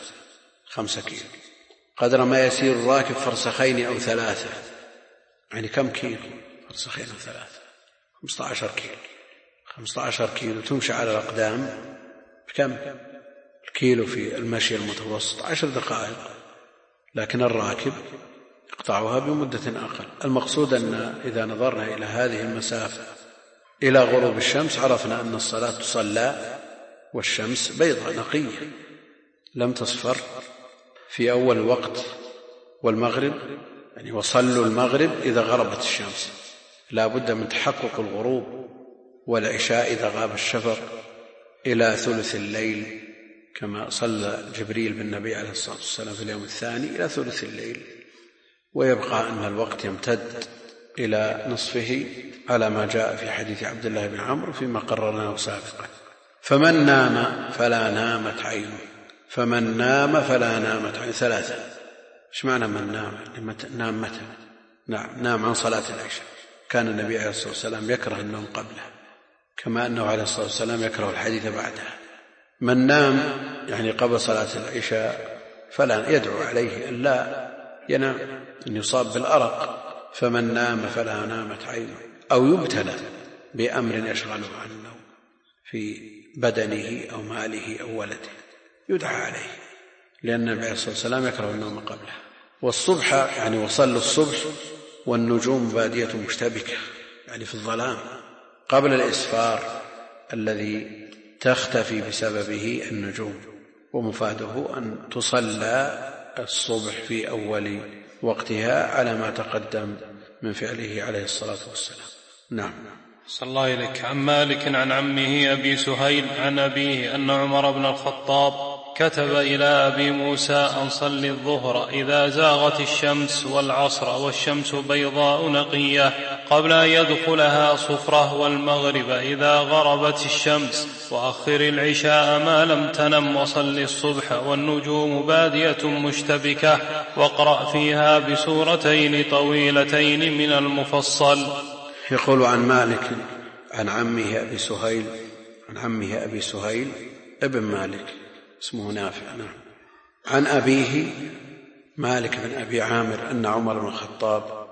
5 كيلو. قدر ما يسير الراكب فرسخين أو 3، يعني كم كيلو؟ فرسخين أو 3 15 كيلو. 15 كيلو تمشي على الأقدام كم الكيلو في المشي المتوسط؟ 10 دقائق، لكن الراكب يقطعها بمدة أقل. المقصود أن إذا نظرنا إلى هذه المسافة إلى غروب الشمس عرفنا أن الصلاة تصلى والشمس بيضاء نقية لم تصفر في أول الوقت. والمغرب يعني وصلوا المغرب إذا غربت الشمس، لا بد من تحقق الغروب. والعشاء إذا غاب الشفق إلى ثلث الليل، كما صلى جبريل بالنبي عليه الصلاة والسلام في اليوم الثاني إلى ثلث الليل، ويبقى أن الوقت يمتد إلى نصفه على ما جاء في حديث عبد الله بن عمرو فيما قررناه سابقا. فمن نام فلا نامت عينه، فمن نام فلا نامت عينه. 3. ايش معنى من نام؟ نام متى؟ نام عن صلاة العشاء. كان النبي عليه الصلاة والسلام يكره النوم قبلها، كما أنه عليه الصلاة والسلام يكره الحديث بعدها. من نام يعني قبل صلاة العشاء فلا يدعو عليه أن لا ينام، أن يصاب بالأرق. فمن نام فلا نامت عينه، أو يبتلى بأمر يشغله عن النوم في بدنه أو ماله أو ولده يدعى عليه، لأن النبي عليه الصلاة والسلام يكره النوم قبله. والصبح يعني وصلوا الصبح والنجوم بادية مشتبكة، يعني في الظلام قبل الإسفار الذي تختفي بسببه النجوم. ومفاده أن تصلى الصبح في أول وقتها على ما تقدم من فعله عليه الصلاة والسلام. نعم. صلى الله إليك. عن مالك عن عمه أبي سهيل عن أبيه أن عمر بن الخطاب كتب إلى أبي موسى أن صل الظهر إذا زاغت الشمس، والعصر والشمس بيضاء نقية قبل أن يدخلها صفرة، والمغرب إذا غربت الشمس، وأخر العشاء ما لم تنم، وصل الصبح والنجوم بادية مشتبكة، واقرأ فيها بسورتين طويلتين من المفصل. يقول عن مالك عن عمه أبي سهيل، عن عمه أبي سهيل ابن مالك اسمه نافع، نعم، عن أبيه مالك بن أبي عامر أن عمر بن الخطاب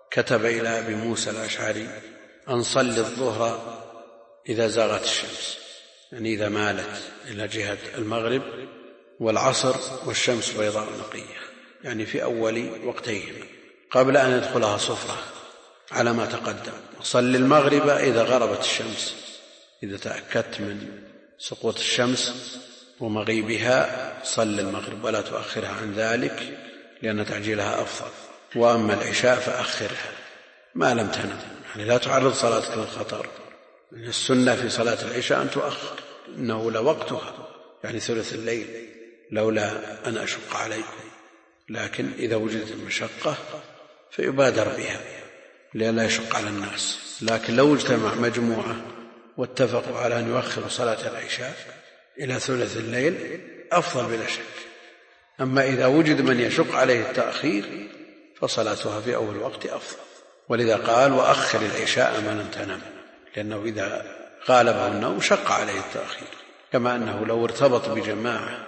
كتب إلى أبي موسى الأشعري أن صل الظهر إذا زاغت الشمس، يعني إذا مالت إلى جهة المغرب، والعصر والشمس بيضاء نقية، يعني في أول وقتيهما قبل أن يدخلها صفرة على ما تقدم. صل المغرب إذا غربت الشمس، إذا تأكدت من سقوط الشمس ومغيبها صل المغرب ولا تؤخرها عن ذلك لأن تعجيلها أفضل. وأما العشاء فأخرها ما لم تنم، يعني لا تعرض صلاتك للخطر. السنة في صلاة العشاء أن تؤخر، إنه لوقتها، يعني ثلث الليل، لولا أن أشق عليكم. لكن إذا وجدت المشقة فيبادر بها لئلا يشق على الناس. لكن لو اجتمع مجموعة واتفقوا على أن يؤخروا صلاة العشاء إلى ثلث الليل أفضل بلا شك. أما إذا وجد من يشق عليه التأخير فصلاتها في أول وقت أفضل. ولذا قال وأخر العشاء ما لم تنم، لأنه إذا غالبه النوم شق عليه التأخير، كما أنه لو ارتبط بجماعة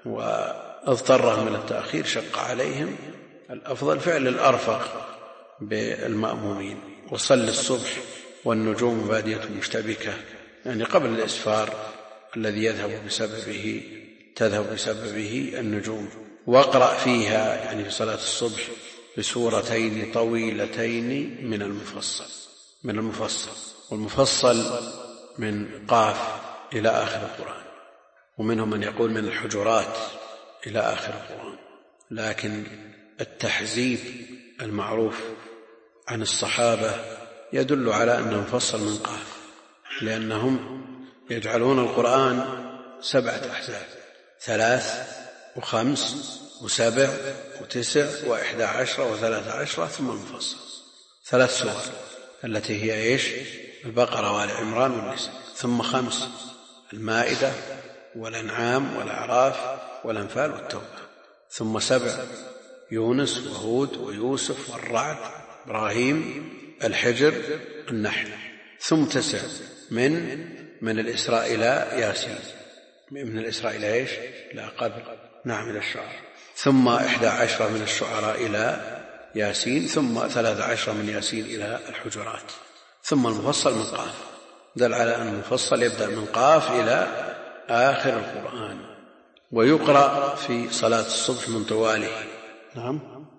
واضطرهم من التأخير شق عليهم. الأفضل فعل الأرفق بالمأمومين. وصل الصبح والنجوم بادية مشتبكة، يعني قبل الإسفار الذي تذهب بسببه النجوم. واقرأ فيها، يعني في صلاة الصبح، بسورتين طويلتين من المفصل. والمفصل من قاف إلى آخر القرآن، ومنهم من يقول من الحجرات إلى آخر القرآن. لكن التحزيب المعروف عن الصحابة يدل على أنه مفصل من قاف، لأنهم يجعلون القرآن 7 أحزاب، 3 و5 و7 و9 و11 و13، ثم المفصل 3 سور التي هي إيش؟ البقرة وآل عمران والنساء، ثم 5 المائدة والأنعام والأعراف والأنفال والتوبة، ثم 7 يونس وهود ويوسف والرعد إبراهيم الحجر النحل، ثم 9 من الإسراء إلى ياسين. من الإسراء إلى إيش؟ لا قبل، نعم، إلى الشعراء. ثم 11 من الشعراء إلى ياسين، ثم 13 من ياسين إلى الحجرات، ثم المفصل من قاف. دل على أن المفصل يبدأ من قاف إلى آخر القرآن، ويقرأ في صلاة الصبح من طواله. نعم،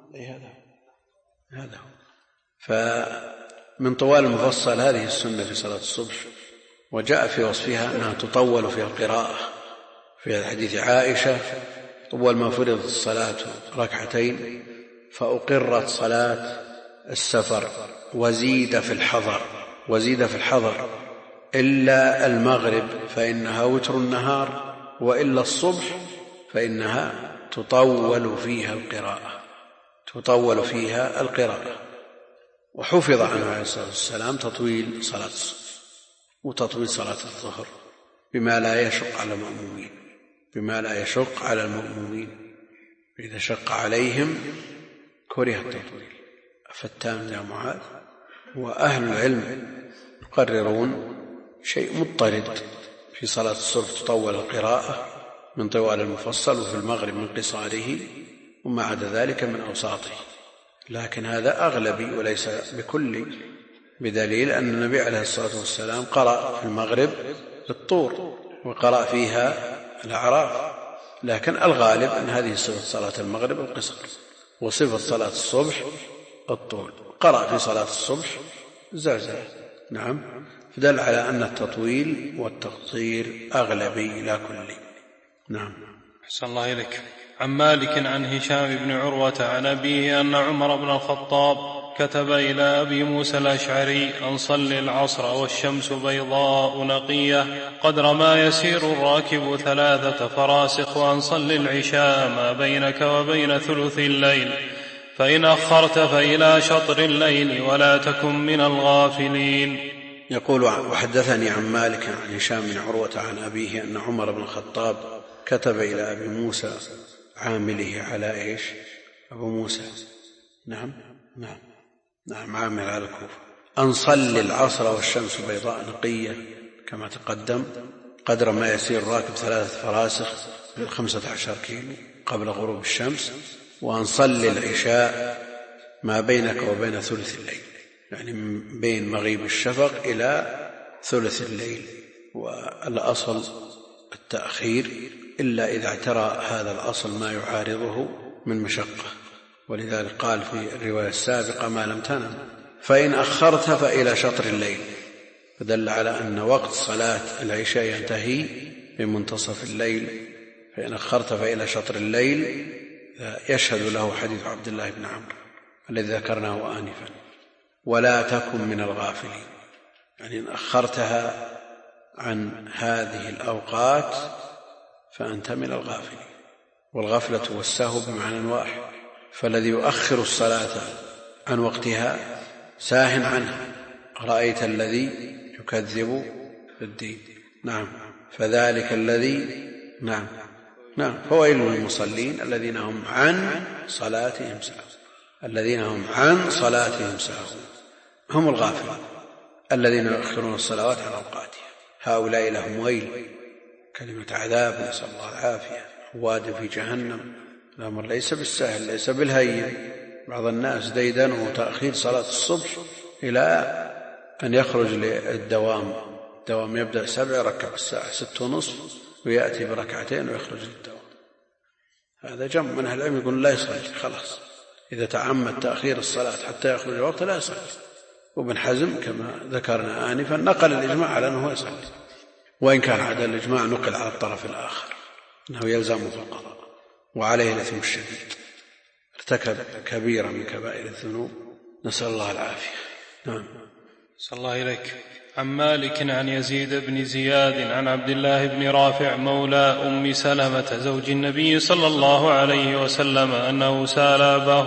هذا هو. فمن طوال المفصل هذه السنة في صلاة الصبح، وجاء في وصفها أنها تطول فيها القراءة. في حديث عائشة طول ما فرضت الصلاة 2 فأقرت صلاة السفر وزيد في الحضر إلا المغرب فإنها وتر النهار، وإلا الصبح فإنها تطول فيها القراءة. وحفظ عنه عليه الصلاة والسلام تطويل صلاة الصبح وتطويل صلاة الظهر بما لا يشق على المؤمنين. إذا شق عليهم كره التطويل. فتان يا معاذ. وأهل العلم يقررون شيء مضطرد في صلاة الصبح تطول القراءة من طوال المفصل، وفي المغرب من قصاره، وما عدا ذلك من أوساطه. لكن هذا أغلبي وليس بكلي، بدليل أن النبي عليه الصلاة والسلام قرأ في المغرب بالطور وقرأ فيها الأعراف. لكن الغالب أن هذه صفة صلاة المغرب القصر، وصفة صلاة الصبح الطول. قرأ في صلاة الصبح زلزلة، نعم، فدل على أن التطويل والتقصير أغلبي لا كلي. نعم. أحسن الله إليك. عن مالك عن هشام بن عروة عن أبيه أن عمر بن الخطاب كتب إلى أبي موسى الأشعري أن صل العصر والشمس بيضاء نقية قدر ما يسير الراكب 3 فراسخ، وأن صل العشاء ما بينك وبين ثلث الليل، فإن أخرت فإلى شطر الليل ولا تكن من الغافلين. يقول وحدثني عن مالك عن هشام بن عروة عن أبيه أن عمر بن الخطاب كتب إلى أبي موسى عامله على إيش؟ أبو موسى، نعم عامل على الكوفة، أن صل العصر والشمس بيضاء نقية كما تقدم قدر ما يسير الراكب 3 فراسخ 15 كيلو قبل غروب الشمس، وأن صل العشاء ما بينك وبين ثلث الليل، يعني من بين مغيب الشفق إلى ثلث الليل. والأصل التأخير إلا إذا اعترى هذا الأصل ما يعارضه من مشقة، ولذلك قال في الرواية السابقة ما لم تنم. فإن أخرت فإلى شطر الليل، فدل على أن وقت صلاة العشاء ينتهي بمنتصف الليل. فإن أخرت فإلى شطر الليل يشهد له حديث عبد الله بن عمرو الذي ذكرناه آنفا: ولا تكن من الغافلين. يعني إن أخرتها عن هذه الأوقات فأنت من الغافلين. والغفلة والسهو بمعنى واحد، فالذي يؤخر الصلاة عن وقتها ساه عنها. رأيت الذي يكذب بالدين، نعم، فذلك الذي نعم فويل للمصلين الذين هم عن صلاتهم ساهون. الذين هم عن صلاتهم ساهون هم الغافلون الذين يؤخرون الصلوات عن أوقاتها. هؤلاء لهم ويل، كلمة عذاب، نسأل الله العافية، واد في جهنم. الأمر ليس بالسهل، ليس بالهين. بعض الناس ديدنه تأخير صلاة الصبح إلى أن يخرج للدوام. الدوام يبدأ 7 يركع الساعة 6:30 ويأتي بركعتين ويخرج للدوام. هذا جمع من أهل العلم يقول لا يصلي، خلاص إذا تعمد تأخير الصلاة حتى يخرج الوقت لا يصلي. وابن حزم كما ذكرنا آنفا نقل الإجماع على أنه يصلي، وإن كان عدا الإجماع نقل على الطرف الآخر أنه يلزمه القضاء وعليه الإثم الشديد، ارتكب كبيرة من كبائر الذنوب، نسأل الله العافية. نعم. صلى الله إليك. عن مالك عن يزيد بن زياد عن عبد الله بن رافع مولى أم سلمة زوج النبي صلى الله عليه وسلم أنه سأل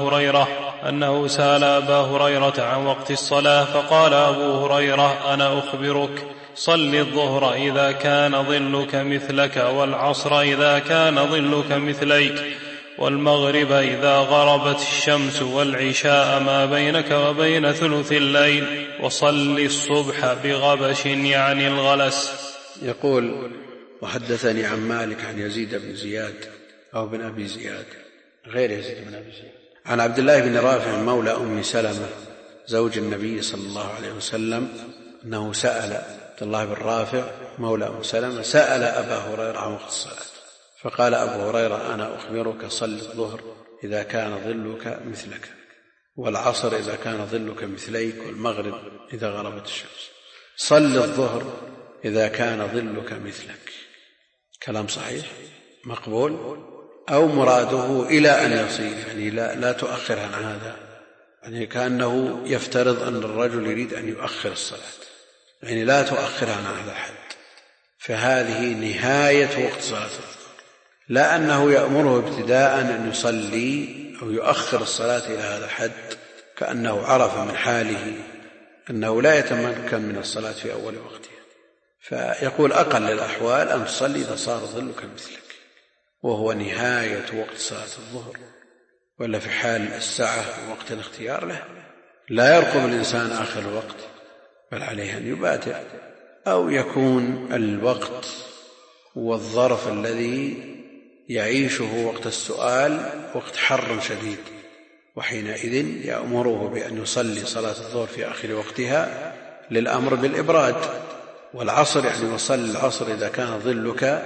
أبا هريرة عن وقت الصلاة، فقال أبو هريرة: أنا أخبرك، صل الظهر إذا كان ظلك مثلك، والعصر إذا كان ظلك مثليك، والمغرب إذا غربت الشمس، والعشاء ما بينك وبين ثلث الليل، وصل الصبح بغبش يعني الغلس. يقول: وحدثني عن مالك عن يزيد بن زياد أو بن أبي زياد غير يزيد بن أبي زياد عن عبد الله بن رافع مولى أم سلمة زوج النبي صلى الله عليه وسلم أنه سأل عبد الله بن رافع مولى أم سلمة سأل أبا هريرة عن وقت الصلاة، فقال أبو هريرة: أنا أخبرك، صل الظهر إذا كان ظلك مثلك، والعصر إذا كان ظلك مثليك، والمغرب إذا غربت الشمس. صل الظهر إذا كان ظلك مثلك. كلام صحيح مقبول، أو مراده إلى أن يصير، يعني لا تؤخر عن هذا، يعني كأنه يفترض أن الرجل يريد أن يؤخر الصلاة، يعني لا تؤخر عن هذا الحد، فهذه نهاية وقت صلاة الظهر، لا أنه يأمره ابتداء أن يصلي أو يؤخر الصلاة إلى هذا الحد، كأنه عرف من حاله أنه لا يتمكن من الصلاة في أول وقتها، فيقول: أقل الأحوال أن تصلي إذا صار ظلك مثلك، وهو نهاية وقت صلاة الظهر. ولا في حال الساعة وقت الاختيار له لا يرقب الإنسان آخر الوقت، بل عليه أن يبادر، أو يكون الوقت والظرف الذي يعيشه وقت السؤال وقت حر شديد، وحينئذ يأمره بأن يصلي صلاة الظهر في آخر وقتها للأمر بالإبراد. والعصر يعني وصل العصر إذا كان ظلك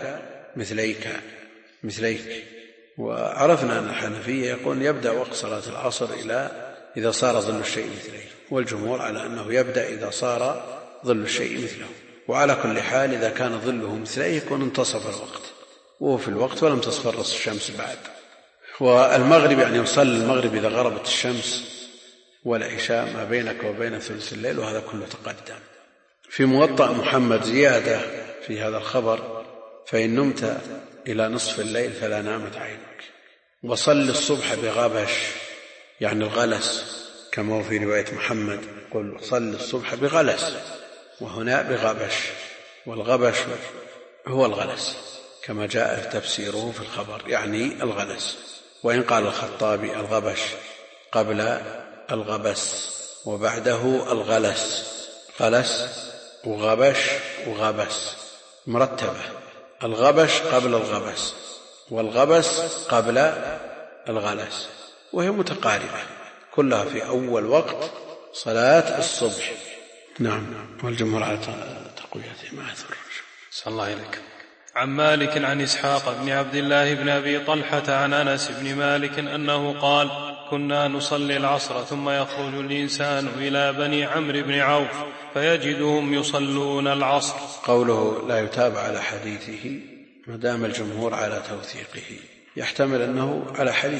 مثليك. وعرفنا أن الحنفية يقول يبدأ وقت صلاة العصر إذا صار ظل الشيء مثليه، والجمهور على أنه يبدأ إذا صار ظل الشيء مثله. وعلى كل حال إذا كان ظله مثليه يكون انتصف الوقت، وهو في الوقت ولم تصفرص الشمس بعد. والمغرب يعني يصلي المغرب إذا غربت الشمس، والعشاء ما بينك وبين ثلث الليل، وهذا كله تقدم. في موطأ محمد زيادة في هذا الخبر: فإن نمت إلى نصف الليل فلا نامت عينك، وصل الصبح بغبش يعني الغلس، كما هو في رواية محمد قل صل الصبح بغلس، وهنا بغبش، والغبش هو الغلس كما جاء تفسيره في الخبر، يعني الغلس. وإن قال الخطابي الغبش قبل الغبس وبعده الغلس، غلس وغبش وغبس مرتبة، الغبش قبل الغبس والغبس قبل الغلس، وهي متقاربة. كلها في أول وقت صلاة الصبح. نعم. والجمهور على تقويته ما يضر. صلى الله عليك. عن مالك عن إسحاق بن عبد الله بن أبي طلحة عن أنس بن مالك أنه قال: كنا نصلي العصر ثم يخرج الإنسان إلى بني عمرو بن عوف فيجدهم يصلون العصر. قوله لا يتابع على حديثه ما دام الجمهور على توثيقه، يحتمل أنه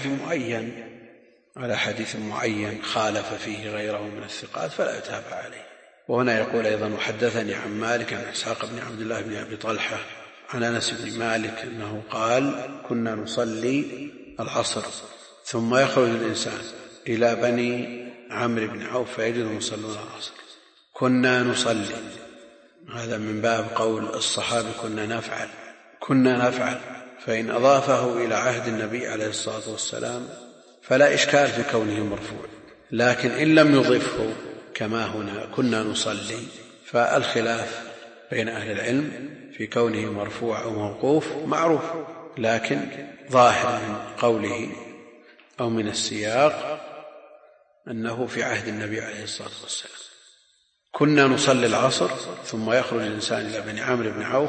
على حديث معين خالف فيه غيره من الثقات فلا يتابع عليه. وهنا يقول أيضا: وحدثني عن مالك عن إسحاق بن عبد الله بن أبي طلحة عن أنس بن مالك أنه قال: كنا نصلي العصر ثم يخرج الإنسان إلى بني عمرو بن عوف فيجدهم يصلون العصر. كنا نصلي، هذا من باب قول الصحابة كنا نفعل، فإن أضافه إلى عهد النبي عليه الصلاة والسلام فلا إشكال في كونه مرفوع، لكن إن لم يضفه كما هنا كنا نصلي فالخلاف بين أهل العلم في كونه مرفوع أو موقوف معروف، لكن ظاهر من قوله أو من السياق أنه في عهد النبي عليه الصلاة والسلام. كنا نصلي العصر ثم يخرج الإنسان إلى بني عمرو بن عوف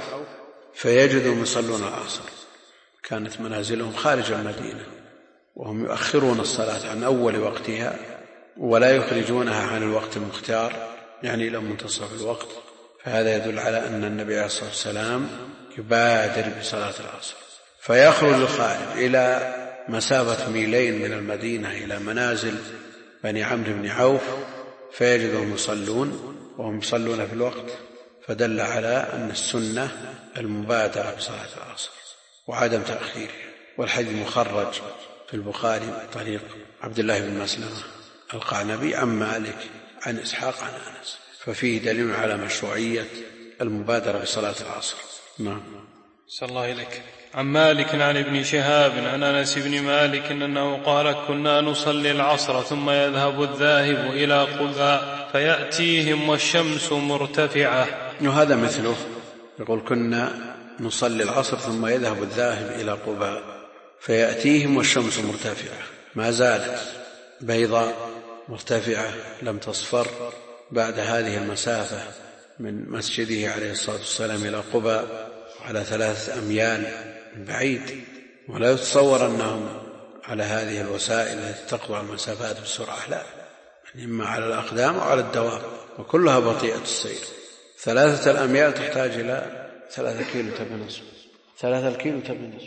فيجدهم يصلون العصر. كانت منازلهم خارج المدينة وهم يؤخرون الصلاة عن أول وقتها ولا يخرجونها عن الوقت المختار، يعني إلى منتصف الوقت، فهذا يدل على أن النبي عليه الصلاة والسلام يبادر بصلاة العصر. فيخرج الخارج إلى مسافة 2 ميل من المدينة إلى منازل بني عمرو بن عوف فيجدهم يصلون وهم يصلون في الوقت، فدل على أن السنة المبادرة بصلاة العصر وعدم تأخيرها. والحديث مخرج في البخاري من طريق عبد الله بن مسلمة القعنبي عن مالك عن إسحاق عن أنس، ففيه دليل على مشروعية المبادرة بصلاة العصر. نعم. صلى الله عليك. عن مالك عن ابن شهاب عن أنس بن مالك أنه قال: كنا نصلي العصر ثم يذهب الذاهب إلى قباء فيأتيهم والشمس مرتفعة. وهذا مثله، يقول: كنا نصلي العصر ثم يذهب الذاهب إلى قباء فيأتيهم والشمس مرتفعة، ما زالت بيضاء مرتفعة لم تصفر بعد هذه المسافة من مسجده عليه الصلاة والسلام إلى قباء على 3 أميال بعيد، ولا يتصور أنهم على هذه الوسائل التي تقطع المسافات بسرعة، لا، إما على الأقدام أو على الدواب، وكلها بطيئة السير. 3 أميال تحتاج إلى 3 كيلو تبي نصف، 3 كيلو تبي نصف،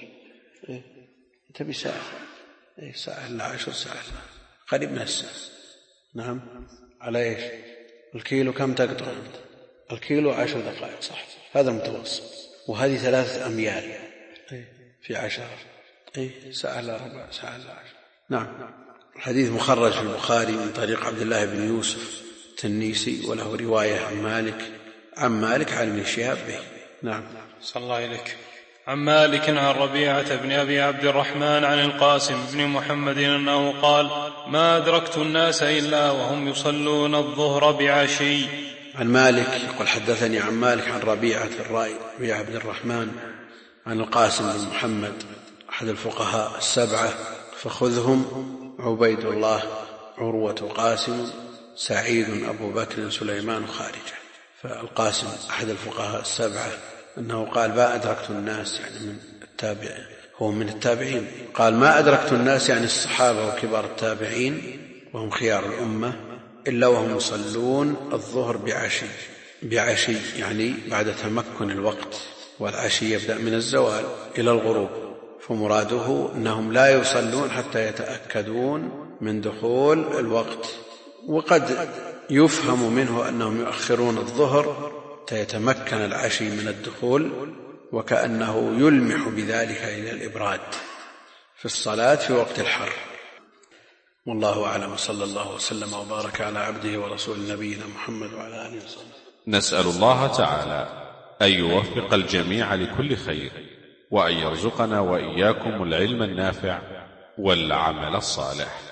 تبي ساعة، ساعة إلا 10 ساعات، قريب من الساعة. نعم. على إيش؟ الكيلو كم تقطع أنت؟ الكيلو 10 دقائق، صح، هذا المتوسط. وهذه 3 أميال في 10، ساعة إلا ربع، ساعة إلا 10. نعم. الحديث مخرج في البخاري من طريق عبد الله بن يوسف التنيسي، وله رواية عن مالك عن ابن شهاب به. نعم. صلى الله عليك. عن مالك عن ربيعة بن أبي عبد الرحمن عن القاسم بن محمد أنه قال: ما أدركت الناس إلا وهم يصلون الظهر بعشي. عن مالك يقول: حدثني عن مالك عن ربيعة ربيعة بن الرحمن عن القاسم بن محمد أحد الفقهاء 7، فخذهم: عبيد الله، عروة، قاسم، سعيد، أبو بكر، سليمان، خارجة. فالقاسم أحد الفقهاء 7 أنه قال: ما أدركت الناس، يعني من التابعين، هو من التابعين، قال: ما أدركت الناس، يعني الصحابة وكبار التابعين وهم خيار الأمة، إلا وهم يصلون الظهر بعشي، يعني بعد تمكن الوقت، والعشي يبدأ من الزوال إلى الغروب، فمراده أنهم لا يصلون حتى يتأكدون من دخول الوقت. وقد يفهم منه أنهم يؤخرون الظهر يتمكن العشي من الدخول، وكأنه يلمح بذلك إلى الإبراد في الصلاة في وقت الحر. والله أعلم، صلى الله وسلم وبارك على عبده ورسول نبينا محمد وعلى آله وصحبه. نسأل الله تعالى أن يوفق الجميع لكل خير، وأن يرزقنا وإياكم العلم النافع والعمل الصالح.